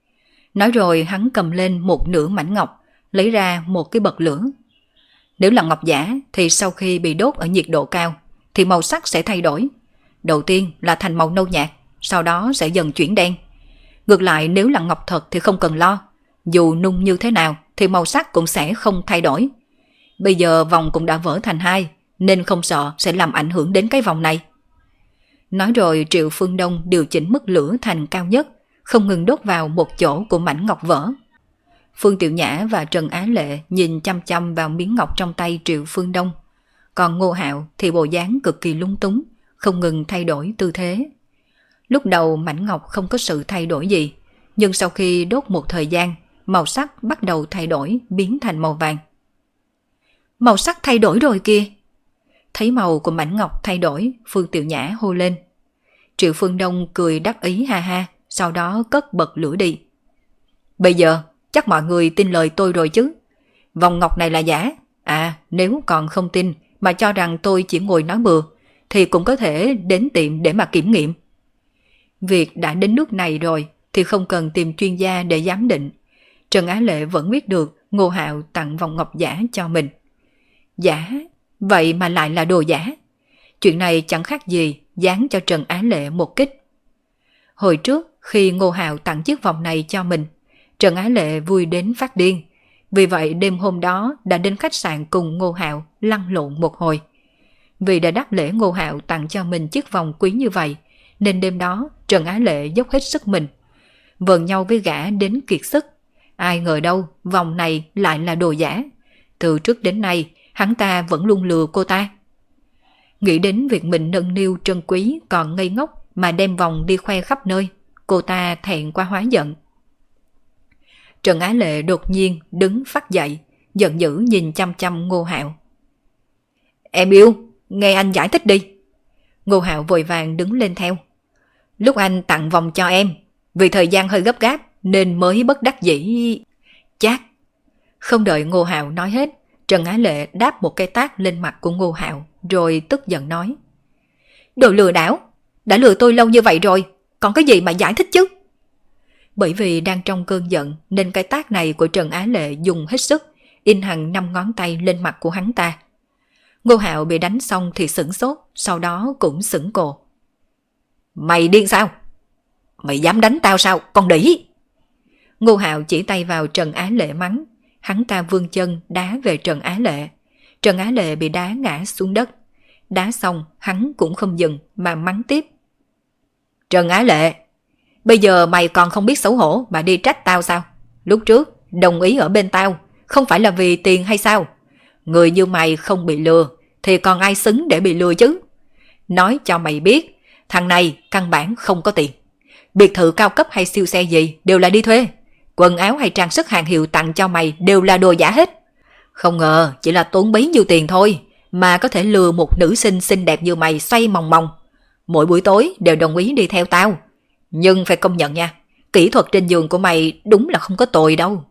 Nói rồi hắn cầm lên một nửa mảnh ngọc, lấy ra một cái bật lửa. Nếu là ngọc giả thì sau khi bị đốt ở nhiệt độ cao thì màu sắc sẽ thay đổi. Đầu tiên là thành màu nâu nhạt, sau đó sẽ dần chuyển đen. Ngược lại nếu là ngọc thật thì không cần lo, dù nung như thế nào thì màu sắc cũng sẽ không thay đổi. Bây giờ vòng cũng đã vỡ thành hai, nên không sợ sẽ làm ảnh hưởng đến cái vòng này. Nói rồi Triệu Phương Đông điều chỉnh mức lửa thành cao nhất, không ngừng đốt vào một chỗ của mảnh ngọc vỡ. Phương Tiểu Nhã và Trần Á Lệ nhìn chăm chăm vào miếng ngọc trong tay Triệu Phương Đông. Còn Ngô Hạo thì bộ dáng cực kỳ lung túng, không ngừng thay đổi tư thế. Lúc đầu mảnh ngọc không có sự thay đổi gì, nhưng sau khi đốt một thời gian, màu sắc bắt đầu thay đổi, biến thành màu vàng. Màu sắc thay đổi rồi kìa! Thấy màu của mảnh ngọc thay đổi, Phương Tiểu Nhã hô lên. Triệu Phương Đông cười đắc ý ha ha, sau đó cất bật lửa đi. Bây giờ chắc mọi người tin lời tôi rồi chứ. Vòng ngọc này là giả. À, nếu còn không tin mà cho rằng tôi chỉ ngồi nói bừa, thì cũng có thể đến tiệm để mà kiểm nghiệm. Việc đã đến nước này rồi thì không cần tìm chuyên gia để giám định. Trần Á Lệ vẫn biết được Ngô Hạo tặng vòng ngọc giả cho mình. Giả? Vậy mà lại là đồ giả. Chuyện này chẳng khác gì giáng cho Trần Á Lệ một kích. Hồi trước khi Ngô Hạo tặng chiếc vòng này cho mình, Trần Á Lệ vui đến phát điên. Vì vậy đêm hôm đó đã đến khách sạn cùng Ngô Hạo lăn lộn một hồi. Vì đã đáp lễ Ngô Hạo tặng cho mình chiếc vòng quý như vậy, nên đêm đó Trần Á Lệ dốc hết sức mình, vờn nhau với gã đến kiệt sức. Ai ngờ đâu vòng này lại là đồ giả. Từ trước đến nay hắn ta vẫn luôn lừa cô ta. Nghĩ đến việc mình nâng niu trân quý còn ngây ngốc mà đem vòng đi khoe khắp nơi, cô ta thẹn quá hóa giận. Trần Á Lệ đột nhiên đứng phắt dậy, giận dữ nhìn chăm chăm Ngô Hạo. Em yêu, nghe anh giải thích đi. Ngô Hạo vội vàng đứng lên theo. Lúc anh tặng vòng cho em, vì thời gian hơi gấp gáp nên mới bất đắc dĩ. Chát. Không đợi Ngô Hạo nói hết, Trần Á Lệ đáp một cái tát lên mặt của Ngô Hạo, rồi tức giận nói. Đồ lừa đảo, đã lừa tôi lâu như vậy rồi, còn cái gì mà giải thích chứ? Bởi vì đang trong cơn giận nên cái tát này của Trần Á Lệ dùng hết sức, in hẳn 5 ngón tay lên mặt của hắn ta. Ngô Hạo bị đánh xong thì sửng sốt, sau đó cũng sững cổ. Mày điên sao? Mày dám đánh tao sao, con đĩ? Ngô Hạo chỉ tay vào Trần Á Lệ mắng. Hắn ta vươn chân đá về Trần Á Lệ. Trần Á Lệ bị đá ngã xuống đất. Đá xong hắn cũng không dừng mà mắng tiếp. Trần Á Lệ, bây giờ mày còn không biết xấu hổ mà đi trách tao sao? Lúc trước đồng ý ở bên tao không phải là vì tiền hay sao? Người như mày không bị lừa thì còn ai xứng để bị lừa chứ? Nói cho mày biết, thằng này căn bản không có tiền. Biệt thự cao cấp hay siêu xe gì đều là đi thuê. Quần áo hay trang sức hàng hiệu tặng cho mày đều là đồ giả hết. Không ngờ chỉ là tốn bấy nhiêu tiền thôi mà có thể lừa một nữ sinh xinh đẹp như mày xoay mòng mòng. Mỗi buổi tối đều đồng ý đi theo tao. Nhưng phải công nhận nha, kỹ thuật trên giường của mày đúng là không có tồi đâu.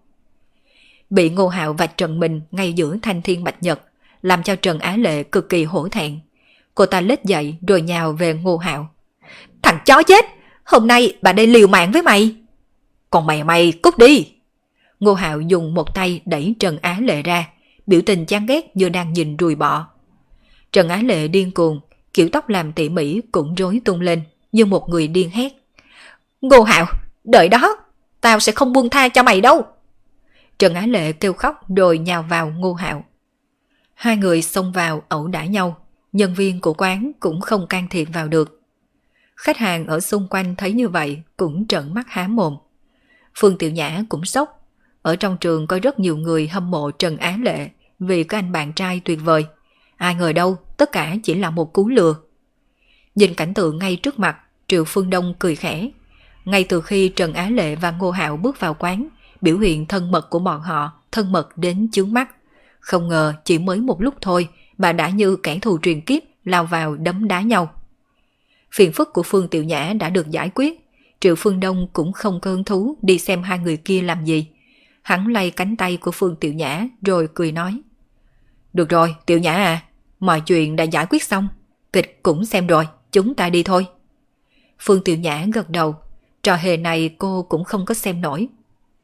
Bị Ngô Hạo vạch trần mình ngay giữa thanh thiên bạch nhật, làm cho Trần Á Lệ cực kỳ hổ thẹn. Cô ta lết dậy rồi nhào về Ngô Hạo. Thằng chó chết, hôm nay bà đây liều mạng với mày. Còn mày cút đi. Ngô Hạo dùng một tay đẩy Trần Á Lệ ra, biểu tình chán ghét như đang nhìn ruồi bọ. Trần Á Lệ điên cuồng, kiểu tóc làm tỉ mỉ cũng rối tung lên như một người điên hét. Ngô Hạo, đợi đó, tao sẽ không buông tha cho mày đâu. Trần Á Lệ kêu khóc rồi nhào vào Ngô Hạo. Hai người xông vào ẩu đả nhau, nhân viên của quán cũng không can thiệp vào được. Khách hàng ở xung quanh thấy như vậy cũng trợn mắt há mồm. Phương Tiểu Nhã cũng sốc. Ở trong trường có rất nhiều người hâm mộ Trần Á Lệ vì có anh bạn trai tuyệt vời. Ai ngờ đâu tất cả chỉ là một cú lừa. Nhìn cảnh tượng ngay trước mặt, Triệu Phương Đông cười khẽ. Ngay từ khi Trần Á Lệ và Ngô Hạo bước vào quán, biểu hiện thân mật của bọn họ thân mật đến chướng mắt. Không ngờ chỉ mới một lúc thôi mà đã như kẻ thù truyền kiếp lao vào đấm đá nhau. Phiền phức của Phương Tiểu Nhã đã được giải quyết. Triệu Phương Đông cũng không có hứng thú đi xem hai người kia làm gì. Hắn lay cánh tay của Phương Tiểu Nhã rồi cười nói. Được rồi Tiểu Nhã à, mọi chuyện đã giải quyết xong, kịch cũng xem rồi, chúng ta đi thôi. Phương Tiểu Nhã gật đầu. Trò hề này cô cũng không có xem nổi.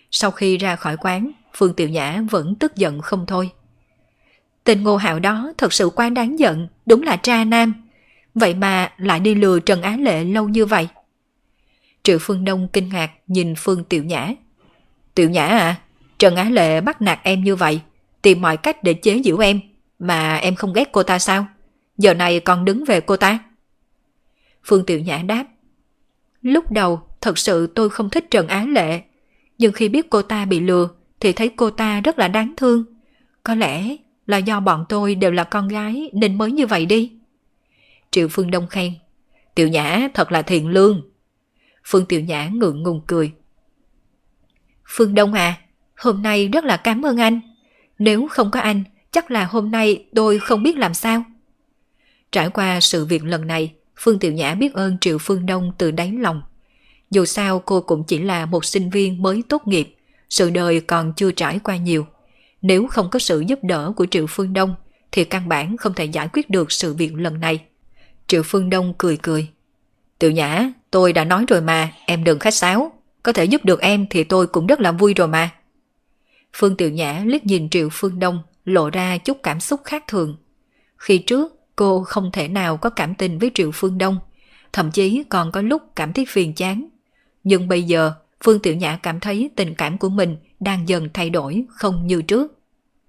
Sau khi ra khỏi quán, Phương Tiểu Nhã vẫn tức giận không thôi. Tên Ngô Hạo đó thật sự quá đáng giận, đúng là tra nam. Vậy mà lại đi lừa Trần Á Lệ lâu như vậy. Triệu Phương Đông kinh ngạc nhìn Phương Tiểu Nhã. Tiểu Nhã à, Trần Á Lệ bắt nạt em như vậy, tìm mọi cách để chế giễu em, mà em không ghét cô ta sao? Giờ này còn đứng về cô ta. Phương Tiểu Nhã đáp. Lúc đầu thật sự tôi không thích Trần Á Lệ, nhưng khi biết cô ta bị lừa thì thấy cô ta rất là đáng thương. Có lẽ là do bọn tôi đều là con gái nên mới như vậy đi. Triệu Phương Đông khen. Tiểu Nhã thật là thiện lương. Phương Tiểu Nhã ngượng ngùng cười. Phương Đông à, hôm nay rất là cảm ơn anh. Nếu không có anh, chắc là hôm nay tôi không biết làm sao. Trải qua sự việc lần này, Phương Tiểu Nhã biết ơn Triệu Phương Đông từ đáy lòng. Dù sao cô cũng chỉ là một sinh viên mới tốt nghiệp, sự đời còn chưa trải qua nhiều. Nếu không có sự giúp đỡ của Triệu Phương Đông thì căn bản không thể giải quyết được sự việc lần này. Triệu Phương Đông cười cười. Tiểu Nhã, tôi đã nói rồi mà, em đừng khách sáo. Có thể giúp được em thì tôi cũng rất là vui rồi mà. Phương Tiểu Nhã liếc nhìn Triệu Phương Đông, lộ ra chút cảm xúc khác thường. Khi trước, cô không thể nào có cảm tình với Triệu Phương Đông, thậm chí còn có lúc cảm thấy phiền chán. Nhưng bây giờ, Phương Tiểu Nhã cảm thấy tình cảm của mình đang dần thay đổi, không như trước.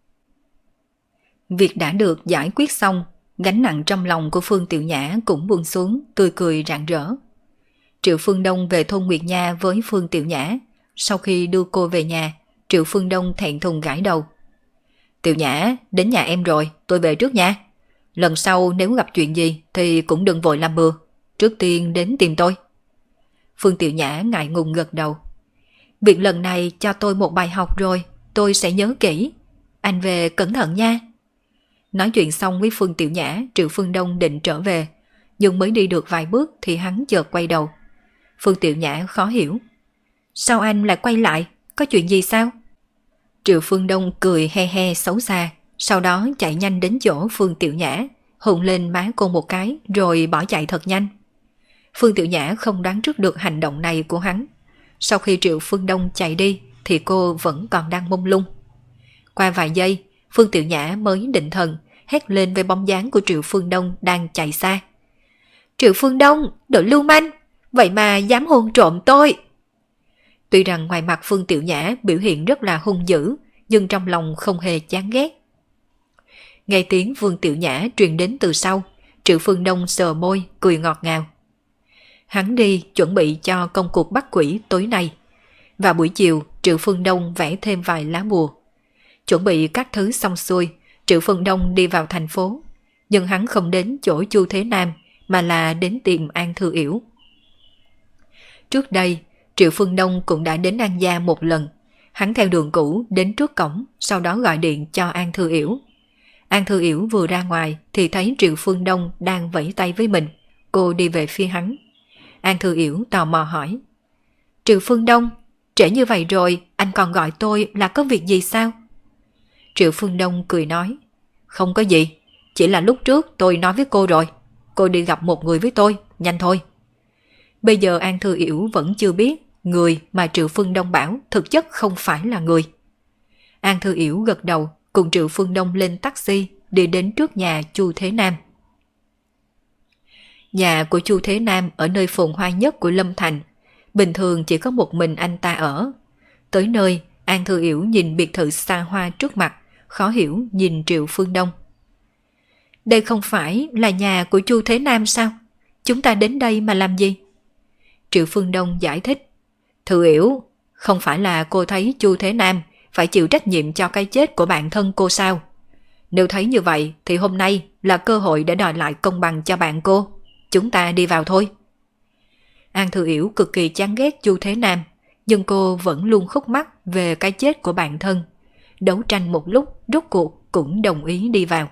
Việc đã được giải quyết xong, gánh nặng trong lòng của Phương Tiểu Nhã cũng buông xuống, tươi cười rạng rỡ. Triệu Phương Đông về thôn Nguyệt Nha với Phương Tiểu Nhã. Sau khi đưa cô về nhà, Triệu Phương Đông thẹn thùng gãi đầu. Tiểu Nhã, đến nhà em rồi, tôi về trước nha. Lần sau nếu gặp chuyện gì thì cũng đừng vội làm bừa. Trước tiên đến tìm tôi. Phương Tiểu Nhã ngại ngùng gật đầu. Việc lần này cho tôi một bài học rồi, tôi sẽ nhớ kỹ. Anh về cẩn thận nha. Nói chuyện xong với Phương Tiểu Nhã, Triệu Phương Đông định trở về. Nhưng mới đi được vài bước thì hắn chợt quay đầu. Phương Tiểu Nhã khó hiểu. Sao anh lại quay lại? Có chuyện gì sao? Triệu Phương Đông cười he he xấu xa, sau đó chạy nhanh đến chỗ Phương Tiểu Nhã, hôn lên má cô một cái rồi bỏ chạy thật nhanh. Phương Tiểu Nhã không đoán trước được hành động này của hắn. Sau khi Triệu Phương Đông chạy đi thì cô vẫn còn đang mông lung. Qua vài giây, Phương Tiểu Nhã mới định thần, hét lên với bóng dáng của Triệu Phương Đông đang chạy xa. Triệu Phương Đông, đồ lưu manh, vậy mà dám hôn trộm tôi. Tuy rằng ngoài mặt Phương Tiểu Nhã biểu hiện rất là hung dữ, nhưng trong lòng không hề chán ghét. Nghe tiếng Phương Tiểu Nhã truyền đến từ sau, Triệu Phương Đông sờ môi, cười ngọt ngào. Hắn đi chuẩn bị cho công cuộc bắt quỷ tối nay. Vào buổi chiều, Triệu Phương Đông vẽ thêm vài lá bùa. Chuẩn bị các thứ xong xuôi, Triệu Phương Đông đi vào thành phố. Nhưng hắn không đến chỗ Chu Thế Nam, mà là đến tìm An Thư Yểu. Trước đây, Triệu Phương Đông cũng đã đến An Gia một lần. Hắn theo đường cũ đến trước cổng, sau đó gọi điện cho An Thư Yểu. An Thư Yểu vừa ra ngoài thì thấy Triệu Phương Đông đang vẫy tay với mình. Cô đi về phía hắn. An Thư Yểu tò mò hỏi. Triệu Phương Đông, trễ như vậy rồi, anh còn gọi tôi là có việc gì sao? Triệu Phương Đông cười nói. Không có gì, chỉ là lúc trước tôi nói với cô rồi. Cô đi gặp một người với tôi, nhanh thôi. Bây giờ An Thư Yểu vẫn chưa biết người mà Triệu Phương Đông bảo thực chất không phải là người. An Thư Yểu gật đầu, cùng Triệu Phương Đông lên taxi đi đến trước nhà Chu Thế Nam. Nhà của Chu Thế Nam ở nơi phồn hoa nhất của Lâm Thành. Bình thường chỉ có một mình anh ta ở. Tới nơi, An Thư Yểu nhìn biệt thự xa hoa trước mặt, khó hiểu nhìn Triệu Phương Đông. Đây không phải là nhà của Chu Thế Nam sao? Chúng ta đến đây mà làm gì? Triệu Phương Đông giải thích. Thư Yểu, không phải là cô thấy Chu Thế Nam phải chịu trách nhiệm cho cái chết của bạn thân cô sao? Nếu thấy như vậy thì hôm nay là cơ hội để đòi lại công bằng cho bạn cô. Chúng ta đi vào thôi. An Thư Yểu cực kỳ chán ghét Chu Thế Nam, nhưng cô vẫn luôn khúc mắc về cái chết của bạn thân. Đấu tranh một lúc, rốt cuộc cũng đồng ý đi vào.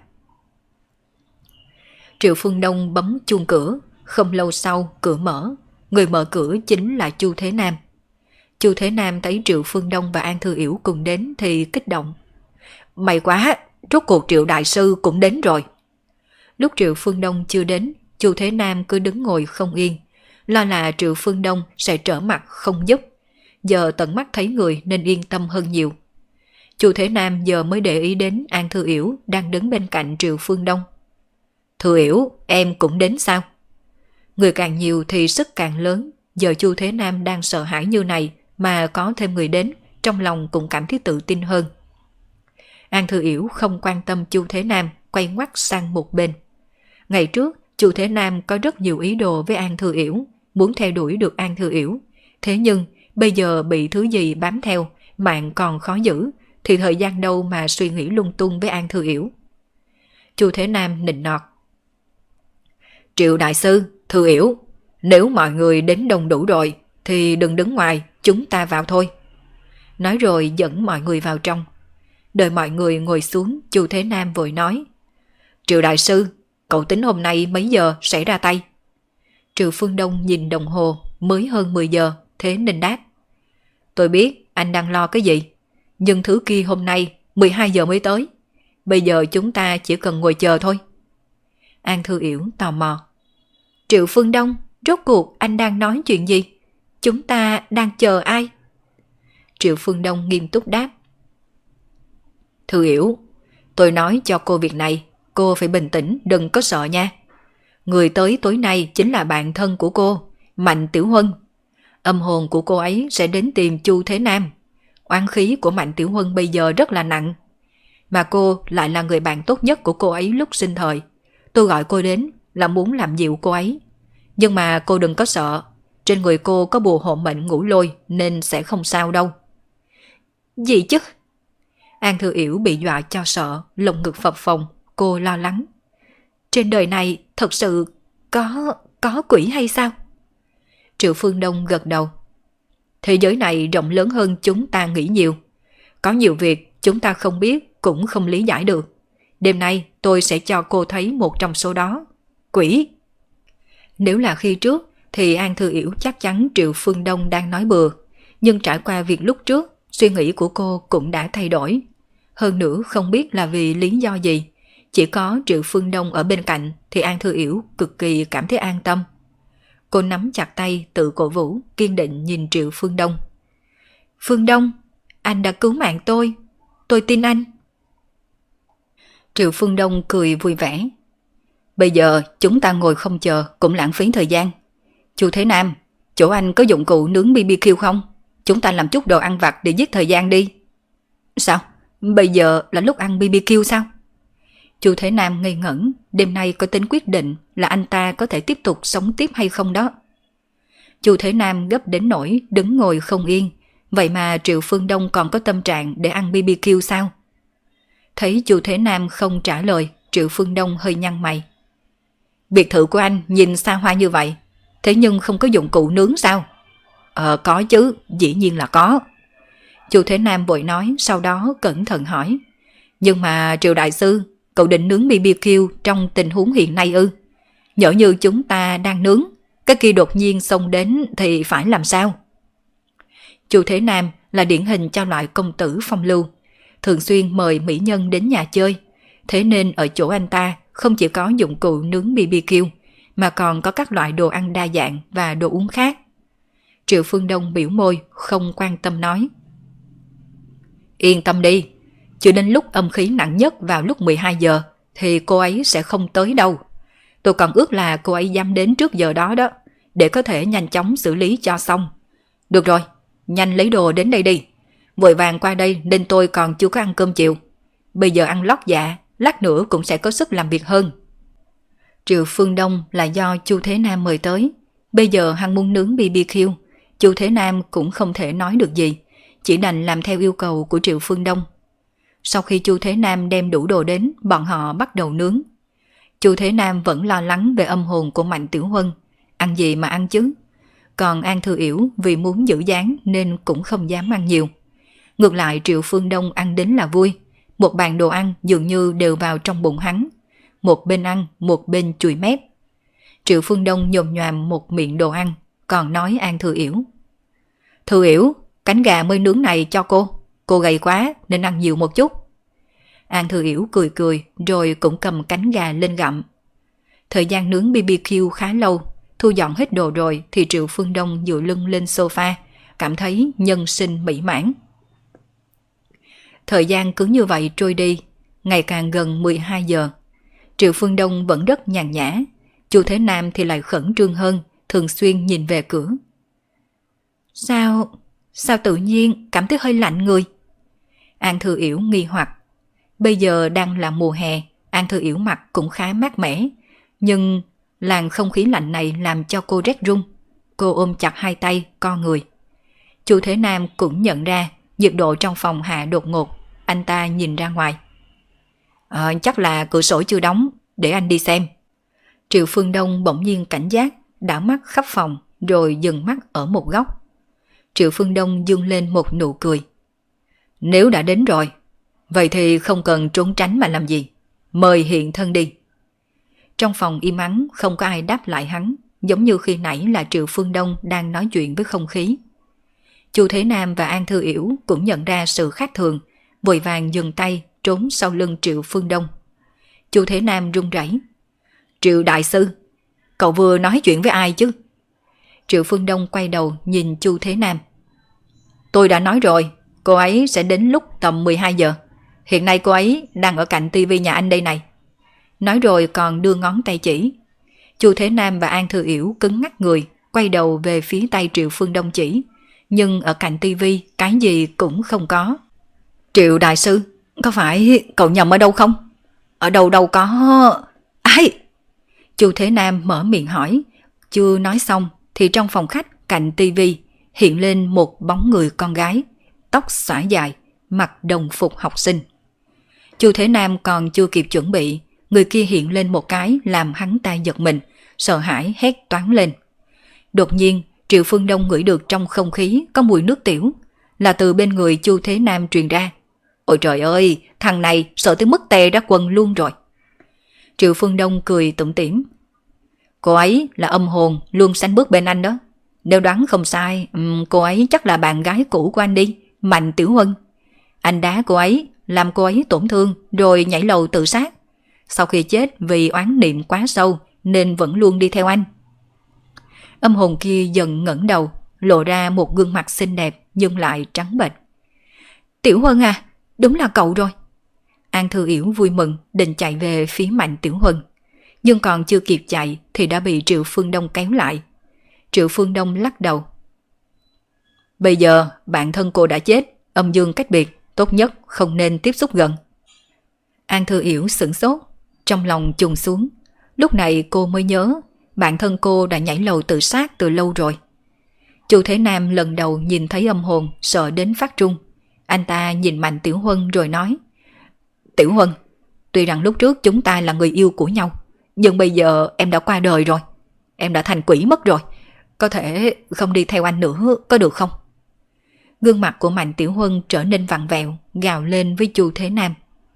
Triệu Phương Đông bấm chuông cửa, không lâu sau cửa mở. Người mở cửa chính là Chu Thế Nam. Chu Thế Nam thấy Triệu Phương Đông và An Thư Yểu cùng đến thì kích động. May quá, rốt cuộc Triệu Đại Sư cũng đến rồi. Lúc Triệu Phương Đông chưa đến, Chu Thế Nam cứ đứng ngồi không yên, lo là Triệu Phương Đông sẽ trở mặt không giúp. giờ tận mắt thấy người nên yên tâm hơn nhiều. Chu Thế Nam giờ mới để ý đến An Thư Yểu đang đứng bên cạnh Triệu Phương Đông. Thư Yểu, em cũng đến sao? Người càng nhiều thì sức càng lớn, giờ Chu Thế Nam đang sợ hãi như này mà có thêm người đến, trong lòng cũng cảm thấy tự tin hơn. An Thư Yểu không quan tâm Chu Thế Nam, quay ngoắt sang một bên. Ngày trước, Chu Thế Nam có rất nhiều ý đồ với An Thư Yểu, muốn theo đuổi được An Thư Yểu. Thế nhưng, bây giờ bị thứ gì bám theo, mạng còn khó giữ, thì thời gian đâu mà suy nghĩ lung tung với An Thư Yểu. Chu Thế Nam nịnh nọt. Triệu đại sư, Thư Yểu, nếu mọi người đến đông đủ rồi, thì đừng đứng ngoài, chúng ta vào thôi. Nói rồi dẫn mọi người vào trong. Đợi mọi người ngồi xuống, Chu Thế Nam vội nói. Triệu đại sư, cậu tính hôm nay mấy giờ sẽ ra tay? Triệu Phương Đông nhìn đồng hồ, mới hơn 10 giờ, thế nên đáp. Tôi biết anh đang lo cái gì, nhưng thứ kia hôm nay 12 giờ mới tới. Bây giờ chúng ta chỉ cần ngồi chờ thôi. An Thư Yểu tò mò. Triệu Phương Đông, rốt cuộc anh đang nói chuyện gì? Chúng ta đang chờ ai? Triệu Phương Đông nghiêm túc đáp. Thư Yểu, tôi nói cho cô việc này, cô phải bình tĩnh, đừng có sợ nha. Người tới tối nay chính là bạn thân của cô, Mạnh Tiểu Huân. Âm hồn của cô ấy sẽ đến tìm Chu Thế Nam. Oán khí của Mạnh Tiểu Huân bây giờ rất là nặng. Mà cô lại là người bạn tốt nhất của cô ấy lúc sinh thời. Tôi gọi cô đến là muốn làm dịu cô ấy. Nhưng mà cô đừng có sợ, trên người cô có bùa hộ mệnh ngũ lôi nên sẽ không sao đâu. Gì chứ? An Thư Yểu bị dọa cho sợ, lồng ngực phập phồng, cô lo lắng. Trên đời này thật sự có quỷ hay sao? Triệu Phương Đông gật đầu. Thế giới này rộng lớn hơn chúng ta nghĩ nhiều. Có nhiều việc chúng ta không biết cũng không lý giải được. Đêm nay tôi sẽ cho cô thấy một trong số đó. Quỷ. Nếu là khi trước thì An Thư Yểu chắc chắn Triệu Phương Đông đang nói bừa. Nhưng trải qua việc lúc trước, suy nghĩ của cô cũng đã thay đổi. Hơn nữa không biết là vì lý do gì. Chỉ có Triệu Phương Đông ở bên cạnh thì An Thư Yểu cực kỳ cảm thấy an tâm. Cô nắm chặt tay tự cổ vũ, kiên định nhìn Triệu Phương Đông. Phương Đông, anh đã cứu mạng tôi tin anh. Triệu Phương Đông cười vui vẻ. Bây giờ chúng ta ngồi không chờ cũng lãng phí thời gian. Chu Thế Nam, chỗ anh có dụng cụ nướng BBQ không? Chúng ta làm chút đồ ăn vặt để giết thời gian đi. Sao? Bây giờ là lúc ăn BBQ sao? Chu Thế Nam ngây ngẩn, đêm nay có tính quyết định là anh ta có thể tiếp tục sống tiếp hay không đó. Chu Thế Nam gấp đến nỗi đứng ngồi không yên, vậy mà Triệu Phương Đông còn có tâm trạng để ăn BBQ sao? Thấy Chu Thế Nam không trả lời, Triệu Phương Đông hơi nhăn mày. Biệt thự của anh nhìn xa hoa như vậy, thế nhưng không có dụng cụ nướng sao? Có chứ, dĩ nhiên là có. Chu Thế Nam vội nói, sau đó cẩn thận hỏi. Nhưng mà Triệu đại sư, cậu định nướng BBQ trong tình huống hiện nay ư? Nhỡ như chúng ta đang nướng, cái kia đột nhiên xông đến thì phải làm sao? Chu Thế Nam là điển hình cho loại công tử phong lưu, thường xuyên mời mỹ nhân đến nhà chơi. Thế nên ở chỗ anh ta không chỉ có dụng cụ nướng BBQ, mà còn có các loại đồ ăn đa dạng và đồ uống khác. Triệu Phương Đông biểu môi, không quan tâm nói. Yên tâm đi, chưa đến lúc âm khí nặng nhất vào lúc 12 giờ thì cô ấy sẽ không tới đâu. Tôi còn ước là cô ấy dám đến trước giờ đó đó, để có thể nhanh chóng xử lý cho xong. Được rồi, nhanh lấy đồ đến đây đi. Vội vàng qua đây nên tôi còn chưa có ăn cơm chiều. Bây giờ ăn lót dạ, lát nữa cũng sẽ có sức làm việc hơn. Triệu Phương Đông là do Chu Thế Nam mời tới. Bây giờ hắn muốn nướng BBQ, Chu Thế Nam cũng không thể nói được gì, chỉ đành làm theo yêu cầu của Triệu Phương Đông. Sau khi Chu Thế Nam đem đủ đồ đến, bọn họ bắt đầu nướng. Chu Thế Nam vẫn lo lắng về âm hồn của Mạnh Tiểu Huân, ăn gì mà ăn chứ. Còn An Thư Yểu vì muốn giữ dáng nên cũng không dám ăn nhiều. Ngược lại Triệu Phương Đông ăn đến là vui, một bàn đồ ăn dường như đều vào trong bụng hắn. Một bên ăn, một bên chùi mép. Triệu Phương Đông nhồm nhoàm một miệng đồ ăn, còn nói An Thư Yểu. Thư Yểu, cánh gà mới nướng này cho cô gầy quá nên ăn nhiều một chút. An Thư Yểu cười cười rồi cũng cầm cánh gà lên gặm. Thời gian nướng BBQ khá lâu, thu dọn hết đồ rồi thì Triệu Phương Đông dựa lưng lên sofa, cảm thấy nhân sinh mỹ mãn. Thời gian cứ như vậy trôi đi, ngày càng gần 12 giờ. Triệu Phương Đông vẫn rất nhàn nhã, Chu Thế Nam thì lại khẩn trương hơn, thường xuyên nhìn về cửa. Sao tự nhiên cảm thấy hơi lạnh người? An Thư Yểu nghi hoặc. Bây giờ đang là mùa hè, An Thư Yểu mặt cũng khá mát mẻ, nhưng làn không khí lạnh này làm cho cô rét run. Cô ôm chặt hai tay, co người. Chu Thế Nam cũng nhận ra nhiệt độ trong phòng hạ đột ngột. Anh ta nhìn ra ngoài. Chắc là cửa sổ chưa đóng, để anh đi xem. Triệu Phương Đông bỗng nhiên cảnh giác, đảo mắt khắp phòng, rồi dừng mắt ở một góc. Triệu Phương Đông dương lên một nụ cười. Nếu đã đến rồi, vậy thì không cần trốn tránh mà làm gì. Mời hiện thân đi. Trong phòng im ắng, không có ai đáp lại hắn, giống như khi nãy là Triệu Phương Đông đang nói chuyện với không khí. Chu Thế Nam và An Thư Yểu cũng nhận ra sự khác thường, vội vàng dừng tay trốn sau lưng Triệu Phương Đông. Chu Thế Nam run rẩy. Triệu đại sư, cậu vừa nói chuyện với ai chứ? Triệu Phương Đông quay đầu nhìn Chu Thế Nam. Tôi đã nói rồi, cô ấy sẽ đến lúc tầm 12 giờ. Hiện nay cô ấy đang ở cạnh tivi nhà anh đây này. Nói rồi còn đưa ngón tay chỉ. Chu Thế Nam và An Thư Yểu cứng ngắc người, quay đầu về phía tay Triệu Phương Đông chỉ. Nhưng ở cạnh tivi cái gì cũng không có. Triệu đại sư, có phải cậu nhầm ở đâu không? Ở đâu có... Ai? Chu Thế Nam mở miệng hỏi. Chưa nói xong thì trong phòng khách cạnh tivi hiện lên một bóng người con gái, tóc xõa dài, mặc đồng phục học sinh. Chu Thế Nam còn chưa kịp chuẩn bị, người kia hiện lên một cái làm hắn ta giật mình, sợ hãi hét toáng lên. Đột nhiên, Triệu Phương Đông ngửi được trong không khí có mùi nước tiểu, là từ bên người Chu Thế Nam truyền ra. Ôi trời ơi, thằng này sợ tới mức tè ra quần luôn rồi. Triệu Phương Đông cười tủm tỉm. Cô ấy là âm hồn luôn sánh bước bên anh đó. Nếu đoán không sai, cô ấy chắc là bạn gái cũ của anh đi, Mạnh Tiểu Huân. Anh đá cô ấy, làm cô ấy tổn thương, rồi nhảy lầu tự sát. Sau khi chết vì oán niệm quá sâu nên vẫn luôn đi theo anh. Âm hồn kia dần ngẩng đầu, lộ ra một gương mặt xinh đẹp nhưng lại trắng bệch. Tiểu Huân à, đúng là cậu rồi. An Thư Yểu vui mừng định chạy về phía Mạnh Tiểu Huân, nhưng còn chưa kịp chạy thì đã bị Triệu Phương Đông kéo lại. Triệu Phương Đông lắc đầu. Bây giờ bạn thân cô đã chết, âm dương cách biệt, tốt nhất không nên tiếp xúc gần. An Thư Yểu sửng sốt, trong lòng trùng xuống. Lúc này cô mới nhớ bạn thân cô đã nhảy lầu tự sát từ lâu rồi. Chu Thế Nam lần đầu nhìn thấy âm hồn sợ đến phát run. Anh ta nhìn Mạnh Tiểu Huân rồi nói. Tiểu Huân, tuy rằng lúc trước chúng ta là người yêu của nhau, nhưng bây giờ em đã qua đời rồi. Em đã thành quỷ mất rồi. Có thể không đi theo anh nữa, có được không? Gương mặt của Mạnh Tiểu Huân trở nên vặn vẹo, gào lên với Chu Thế Nam.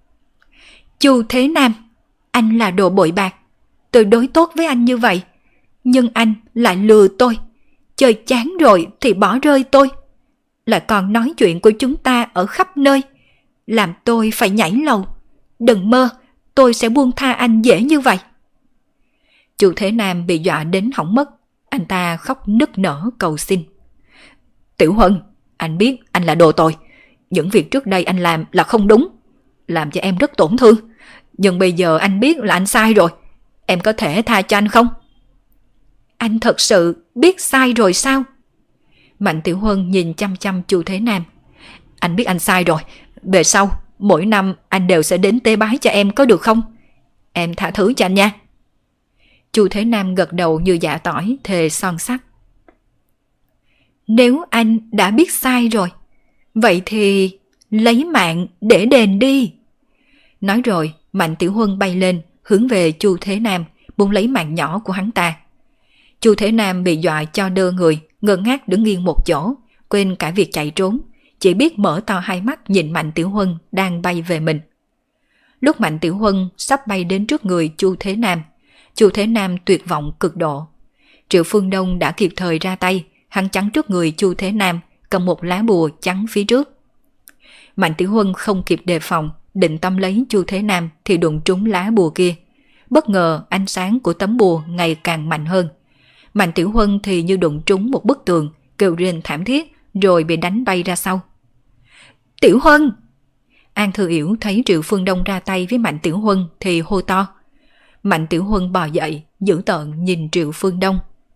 Chu Thế Nam, anh là đồ bội bạc. Tôi đối tốt với anh như vậy, nhưng anh lại lừa tôi. Chơi chán rồi thì bỏ rơi tôi. Lại còn nói chuyện của chúng ta ở khắp nơi, làm tôi phải nhảy lầu. Đừng mơ tôi sẽ buông tha anh dễ như vậy. Chu Thế Nam bị dọa đến hỏng mất. Anh ta khóc nức nở cầu xin. Tiểu Huân, anh biết anh là đồ tồi. Những việc trước đây anh làm là không đúng, làm cho em rất tổn thương. Nhưng bây giờ anh biết là anh sai rồi. Em có thể tha cho anh không? Anh thật sự biết sai rồi sao? Mạnh Tiểu Huân nhìn chăm chăm Chu Thế Nam. Anh biết anh sai rồi. Về sau mỗi năm anh đều sẽ đến tế bái cho em, có được không? Em tha thứ cho anh nha. Chu Thế Nam gật đầu như dạ tỏi, thề son sắt. Nếu anh đã biết sai rồi, vậy thì lấy mạng để đền đi. Nói rồi Mạnh Tiểu Huân bay lên hướng về Chu Thế Nam, muốn lấy mạng nhỏ của hắn ta. Chu Thế Nam bị dọa cho đơ người, ngơ ngác đứng nghiêng một chỗ, quên cả việc chạy trốn, chỉ biết mở to hai mắt nhìn Mạnh Tiểu Huân đang bay về mình. Lúc Mạnh Tiểu Huân sắp bay đến trước người Chu Thế Nam, Chu Thế Nam tuyệt vọng cực độ. Triệu Phương Đông đã kịp thời ra tay, hắn chắn trước người Chu Thế Nam, cầm một lá bùa chắn phía trước. Mạnh Tiểu Huân không kịp đề phòng, định tóm lấy Chu Thế Nam thì đụng trúng lá bùa kia. Bất ngờ ánh sáng của tấm bùa ngày càng mạnh hơn. Mạnh Tiểu Huân thì như đụng trúng một bức tường, kêu rên thảm thiết, rồi bị đánh bay ra sau. Tiểu Huân! An Thư Yểu thấy Triệu Phương Đông ra tay với Mạnh Tiểu Huân thì hô to. Mạnh Tiểu Huân bò dậy, dữ tợn nhìn Triệu Phương Đông.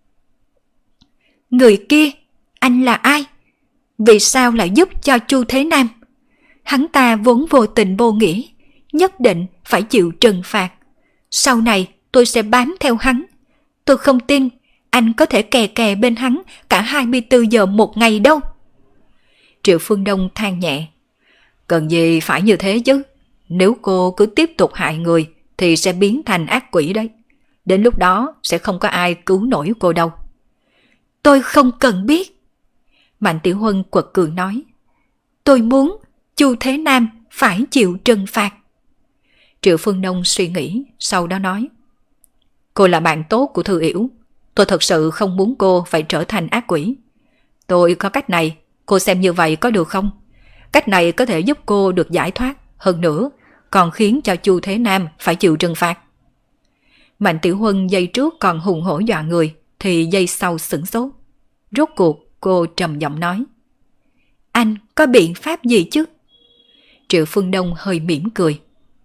Người kia, anh là ai? Vì sao lại giúp cho Chu Thế Nam? Hắn ta vốn vô tình vô nghĩa, nhất định phải chịu trừng phạt. Sau này tôi sẽ bám theo hắn. Tôi không tin anh có thể kè kè bên hắn cả 24 giờ một ngày đâu. Triệu Phương Đông than nhẹ. Cần gì phải như thế chứ? Nếu cô cứ tiếp tục hại người thì sẽ biến thành ác quỷ đấy. Đến lúc đó sẽ không có ai cứu nổi cô đâu. Tôi không cần biết. Mạnh Tiểu Huân quật cường nói. Tôi muốn Chu Thế Nam phải chịu trừng phạt. Triệu Phương Đông suy nghĩ, sau đó nói. Cô là bạn tốt của Thư Yểu. Tôi thật sự không muốn cô phải trở thành ác quỷ. Tôi có cách này, cô xem như vậy có được không? Cách này có thể giúp cô được giải thoát, hơn nữa còn khiến cho Chu Thế Nam phải chịu trừng phạt. Mạnh Tiểu Huân giây trước còn hùng hổ dọa người, thì giây sau sửng sốt. Rốt cuộc cô trầm giọng nói. Anh có biện pháp gì chứ? Triệu Phương Đông hơi mỉm cười.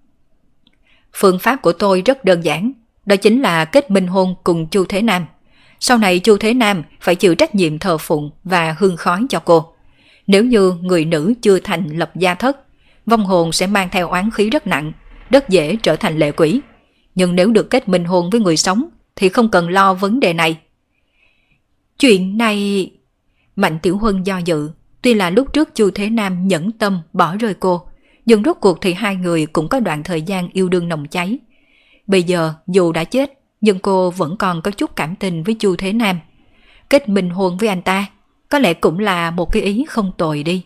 Phương pháp của tôi rất đơn giản, đó chính là kết minh hôn cùng Chu Thế Nam. Sau này Chu Thế Nam phải chịu trách nhiệm thờ phụng và hương khói cho cô. Nếu như người nữ chưa thành lập gia thất, vong hồn sẽ mang theo oán khí rất nặng, rất dễ trở thành lệ quỷ. Nhưng nếu được kết minh hôn với người sống thì không cần lo vấn đề này. Chuyện này... Mạnh Tiểu Huân do dự. Tuy là lúc trước Chu Thế Nam nhẫn tâm bỏ rơi cô, nhưng rốt cuộc thì hai người cũng có đoạn thời gian yêu đương nồng cháy. Bây giờ dù đã chết, nhưng cô vẫn còn có chút cảm tình với Chu Thế Nam. Kết minh hôn với anh ta có lẽ cũng là một cái ý không tồi đi.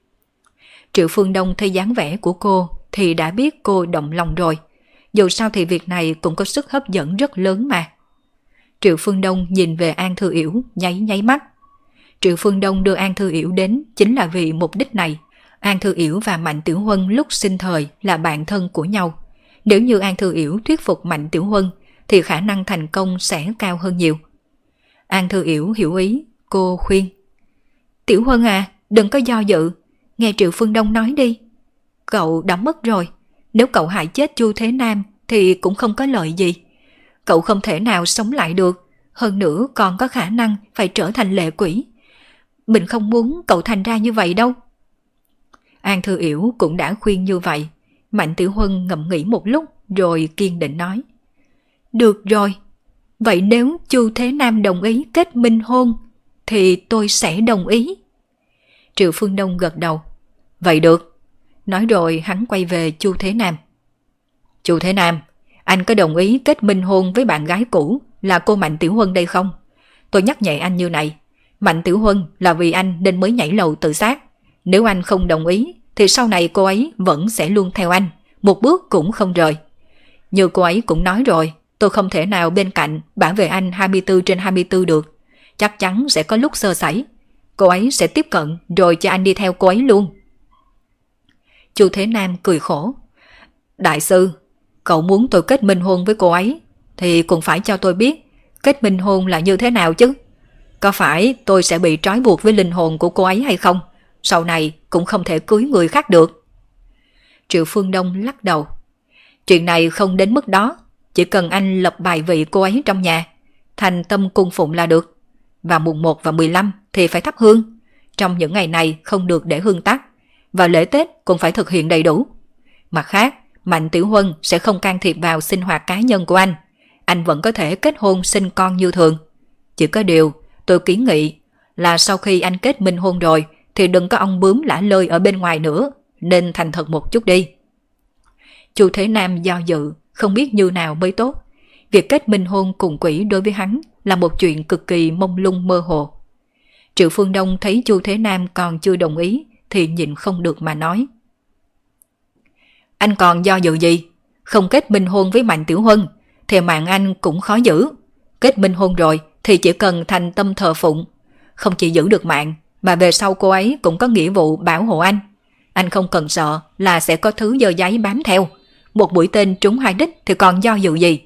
Triệu Phương Đông thấy dáng vẻ của cô thì đã biết cô động lòng rồi. Dù sao thì việc này cũng có sức hấp dẫn rất lớn mà. Triệu Phương Đông nhìn về An Thư Yểu, nháy nháy mắt. Triệu Phương Đông đưa An Thư Yểu đến chính là vì mục đích này. An Thư Yểu và Mạnh Tiểu Huân lúc sinh thời là bạn thân của nhau. Nếu như An Thư Yểu thuyết phục Mạnh Tiểu Huân thì khả năng thành công sẽ cao hơn nhiều. An Thư Yểu hiểu ý, cô khuyên. Tiểu Huân à, đừng có do dự, nghe Triệu Phương Đông nói đi. Cậu đã mất rồi, nếu cậu hại chết Chu Thế Nam thì cũng không có lợi gì. Cậu không thể nào sống lại được, hơn nữa còn có khả năng phải trở thành lệ quỷ. Mình không muốn cậu thành ra như vậy đâu. An Thư Yểu cũng đã khuyên như vậy. Mạnh Tiểu Huân ngẫm nghĩ một lúc rồi kiên định nói. Được rồi, vậy nếu Chu Thế Nam đồng ý kết minh hôn thì tôi sẽ đồng ý. Triệu Phương Đông gật đầu. Vậy được. Nói rồi hắn quay về Chu Thế Nam. Chu Thế Nam, anh có đồng ý kết minh hôn với bạn gái cũ là cô Mạnh Tiểu Huân đây không? Tôi nhắc nhẹ anh như này. Mạnh Tiểu Huân là vì anh nên mới nhảy lầu tự sát. Nếu anh không đồng ý thì sau này cô ấy vẫn sẽ luôn theo anh, một bước cũng không rời. Như cô ấy cũng nói rồi, tôi không thể nào bên cạnh bảo vệ anh 24/24 được. Chắc chắn sẽ có lúc sơ sẩy. Cô ấy sẽ tiếp cận rồi cho anh đi theo cô ấy luôn. Chu Thế Nam cười khổ. Đại sư, cậu muốn tôi kết minh hôn với cô ấy thì cũng phải cho tôi biết kết minh hôn là như thế nào chứ. Có phải tôi sẽ bị trói buộc với linh hồn của cô ấy hay không? Sau này cũng không thể cưới người khác được. Triệu Phương Đông lắc đầu. Chuyện này không đến mức đó. Chỉ cần anh lập bài vị cô ấy trong nhà, thành tâm cung phụng là được. Vào mùng 1 và 15 thì phải thắp hương. Trong những ngày này không được để hương tắt. Và lễ Tết cũng phải thực hiện đầy đủ. Mặt khác, Mạnh Tiểu Huân sẽ không can thiệp vào sinh hoạt cá nhân của anh. Anh vẫn có thể kết hôn sinh con như thường. Chỉ có điều, tôi kiến nghị là sau khi anh kết minh hôn rồi thì đừng có ong bướm lả lơi ở bên ngoài nữa, nên thành thật một chút đi. Chu Thế Nam do dự, không biết như nào mới tốt. Việc kết minh hôn cùng quỷ đối với hắn là một chuyện cực kỳ mông lung mơ hồ. Triệu Phương Đông thấy Chu Thế Nam còn chưa đồng ý thì nhịn không được mà nói. Anh còn do dự gì? Không kết minh hôn với Mạnh Tiểu Huân thì mạng anh cũng khó giữ. Kết minh hôn rồi thì chỉ cần thành tâm thờ phụng. Không chỉ giữ được mạng mà về sau cô ấy cũng có nghĩa vụ bảo hộ anh. Anh không cần sợ là sẽ có thứ dơ giấy bám theo. Một mũi tên trúng hai đích thì còn do dự gì?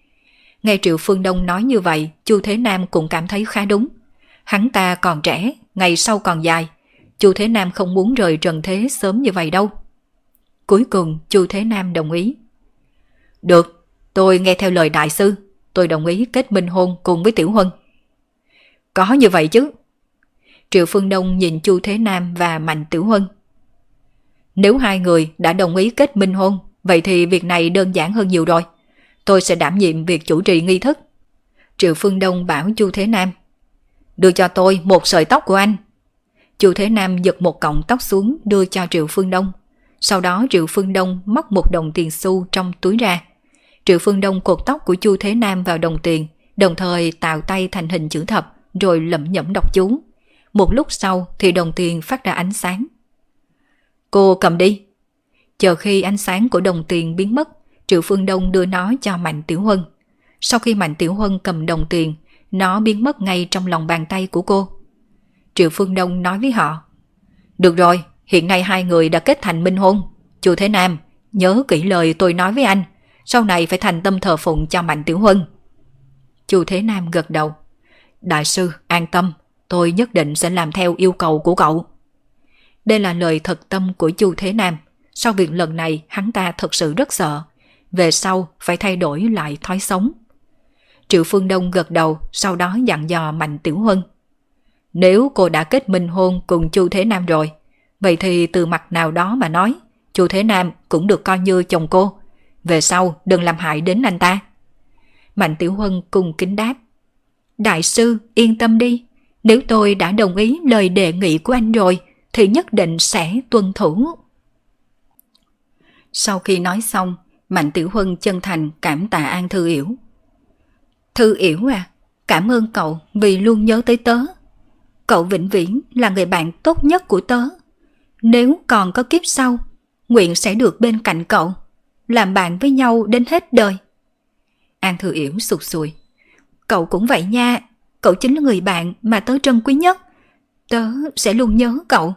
Nghe Triệu Phương Đông nói như vậy, Chu Thế Nam cũng cảm thấy khá đúng. Hắn ta còn trẻ, ngày sau còn dài. Chu Thế Nam không muốn rời trần thế sớm như vậy đâu. Cuối cùng Chu Thế Nam đồng ý. Được, tôi nghe theo lời đại sư, tôi đồng ý kết minh hôn cùng với Tiểu Huân. Có như vậy chứ. Triệu Phương Đông nhìn Chu Thế Nam và Mạnh Tiểu Huân. Nếu hai người đã đồng ý kết minh hôn, vậy thì việc này đơn giản hơn nhiều rồi. Tôi sẽ đảm nhiệm việc chủ trì nghi thức. Triệu Phương Đông bảo Chu Thế Nam. Đưa cho tôi một sợi tóc của anh. Chu Thế Nam giật một cọng tóc xuống đưa cho Triệu Phương Đông. Sau đó Triệu Phương Đông móc một đồng tiền xu trong túi ra. Triệu Phương Đông cột tóc của Chu Thế Nam vào đồng tiền, đồng thời tạo tay thành hình chữ thập rồi lẩm nhẩm đọc chú. Một lúc sau thì đồng tiền phát ra ánh sáng. Cô cầm đi. Chờ khi ánh sáng của đồng tiền biến mất, Triệu Phương Đông đưa nó cho Mạnh Tiểu Huân. Sau khi Mạnh Tiểu Huân cầm đồng tiền, nó biến mất ngay trong lòng bàn tay của cô. Triệu Phương Đông nói với họ. Được rồi, hiện nay hai người đã kết thành minh hôn. Chu Thế Nam, nhớ kỹ lời tôi nói với anh, sau này phải thành tâm thờ phụng cho Mạnh Tiểu Huân. Chu Thế Nam gật đầu. Đại sư, an tâm, tôi nhất định sẽ làm theo yêu cầu của cậu. Đây là lời thật tâm của Chu Thế Nam. Sau việc lần này hắn ta thật sự rất sợ. Về sau phải thay đổi lại thói sống. Triệu Phương Đông gật đầu, sau đó dặn dò Mạnh Tiểu Huân. Nếu cô đã kết minh hôn cùng Chu Thế Nam rồi, vậy thì từ mặt nào đó mà nói, Chu Thế Nam cũng được coi như chồng cô. Về sau đừng làm hại đến anh ta. Mạnh Tiểu Huân cung kính đáp. Đại sư yên tâm đi, nếu tôi đã đồng ý lời đề nghị của anh rồi thì nhất định sẽ tuân thủ. Sau khi nói xong, Mạnh Tiểu Huân chân thành cảm tạ An Thư Yểu. Thư Yểu à, cảm ơn cậu vì luôn nhớ tới tớ. Cậu vĩnh viễn là người bạn tốt nhất của tớ. Nếu còn có kiếp sau, nguyện sẽ được bên cạnh cậu, làm bạn với nhau đến hết đời. An Thư Yểu sụt sùi. Cậu cũng vậy nha, cậu chính là người bạn mà tớ trân quý nhất. Tớ sẽ luôn nhớ cậu.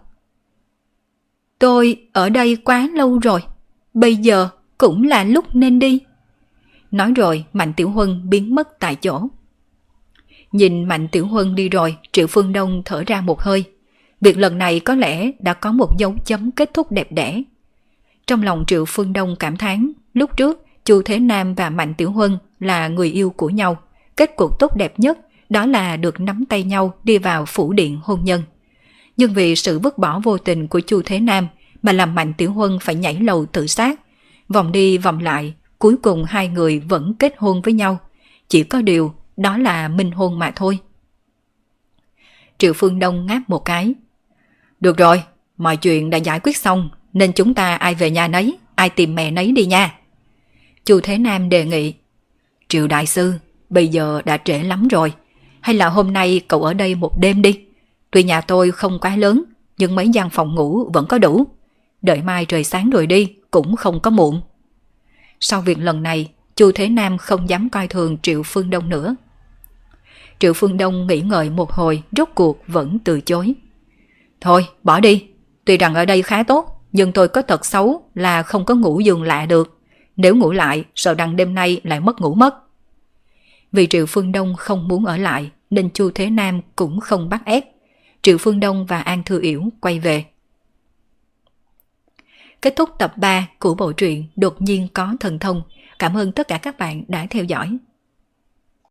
Tôi ở đây quá lâu rồi, bây giờ cũng là lúc nên đi. Nói rồi Mạnh Tiểu Huân biến mất tại chỗ. Nhìn Mạnh Tiểu Huân đi rồi, Triệu Phương Đông thở ra một hơi. Việc lần này có lẽ đã có một dấu chấm kết thúc đẹp đẽ. Trong lòng Triệu Phương Đông cảm thán, lúc trước Chu Thế Nam và Mạnh Tiểu Huân là người yêu của nhau. Kết cục tốt đẹp nhất đó là được nắm tay nhau đi vào phủ điện hôn nhân. Nhưng vì sự vứt bỏ vô tình của Chu Thế Nam mà làm Mạnh Tiểu Huân phải nhảy lầu tự sát. Vòng đi vòng lại, cuối cùng hai người vẫn kết hôn với nhau. Chỉ có điều đó là minh hôn mà thôi. Triệu Phương Đông ngáp một cái. Được rồi, mọi chuyện đã giải quyết xong, nên chúng ta ai về nhà nấy, ai tìm mẹ nấy đi nha. Chu Thế Nam đề nghị. Triệu đại sư, bây giờ đã trễ lắm rồi. Hay là hôm nay cậu ở đây một đêm đi. Tuy nhà tôi không quá lớn, nhưng mấy gian phòng ngủ vẫn có đủ. Đợi mai trời sáng rồi đi, cũng không có muộn. Sau việc lần này, Chu Thế Nam không dám coi thường Triệu Phương Đông nữa. Triệu Phương Đông nghĩ ngợi một hồi, rốt cuộc vẫn từ chối. Thôi, bỏ đi. Tuy rằng ở đây khá tốt, nhưng tôi có tật xấu là không có ngủ giường lạ được. Nếu ngủ lại, sợ rằng đêm nay lại mất ngủ mất. Vì Triệu Phương Đông không muốn ở lại, nên Chu Thế Nam cũng không bắt ép. Triệu Phương Đông và An Thư Yểu quay về. Kết thúc tập 3 của bộ truyện Đột nhiên có thần thông. Cảm ơn tất cả các bạn đã theo dõi.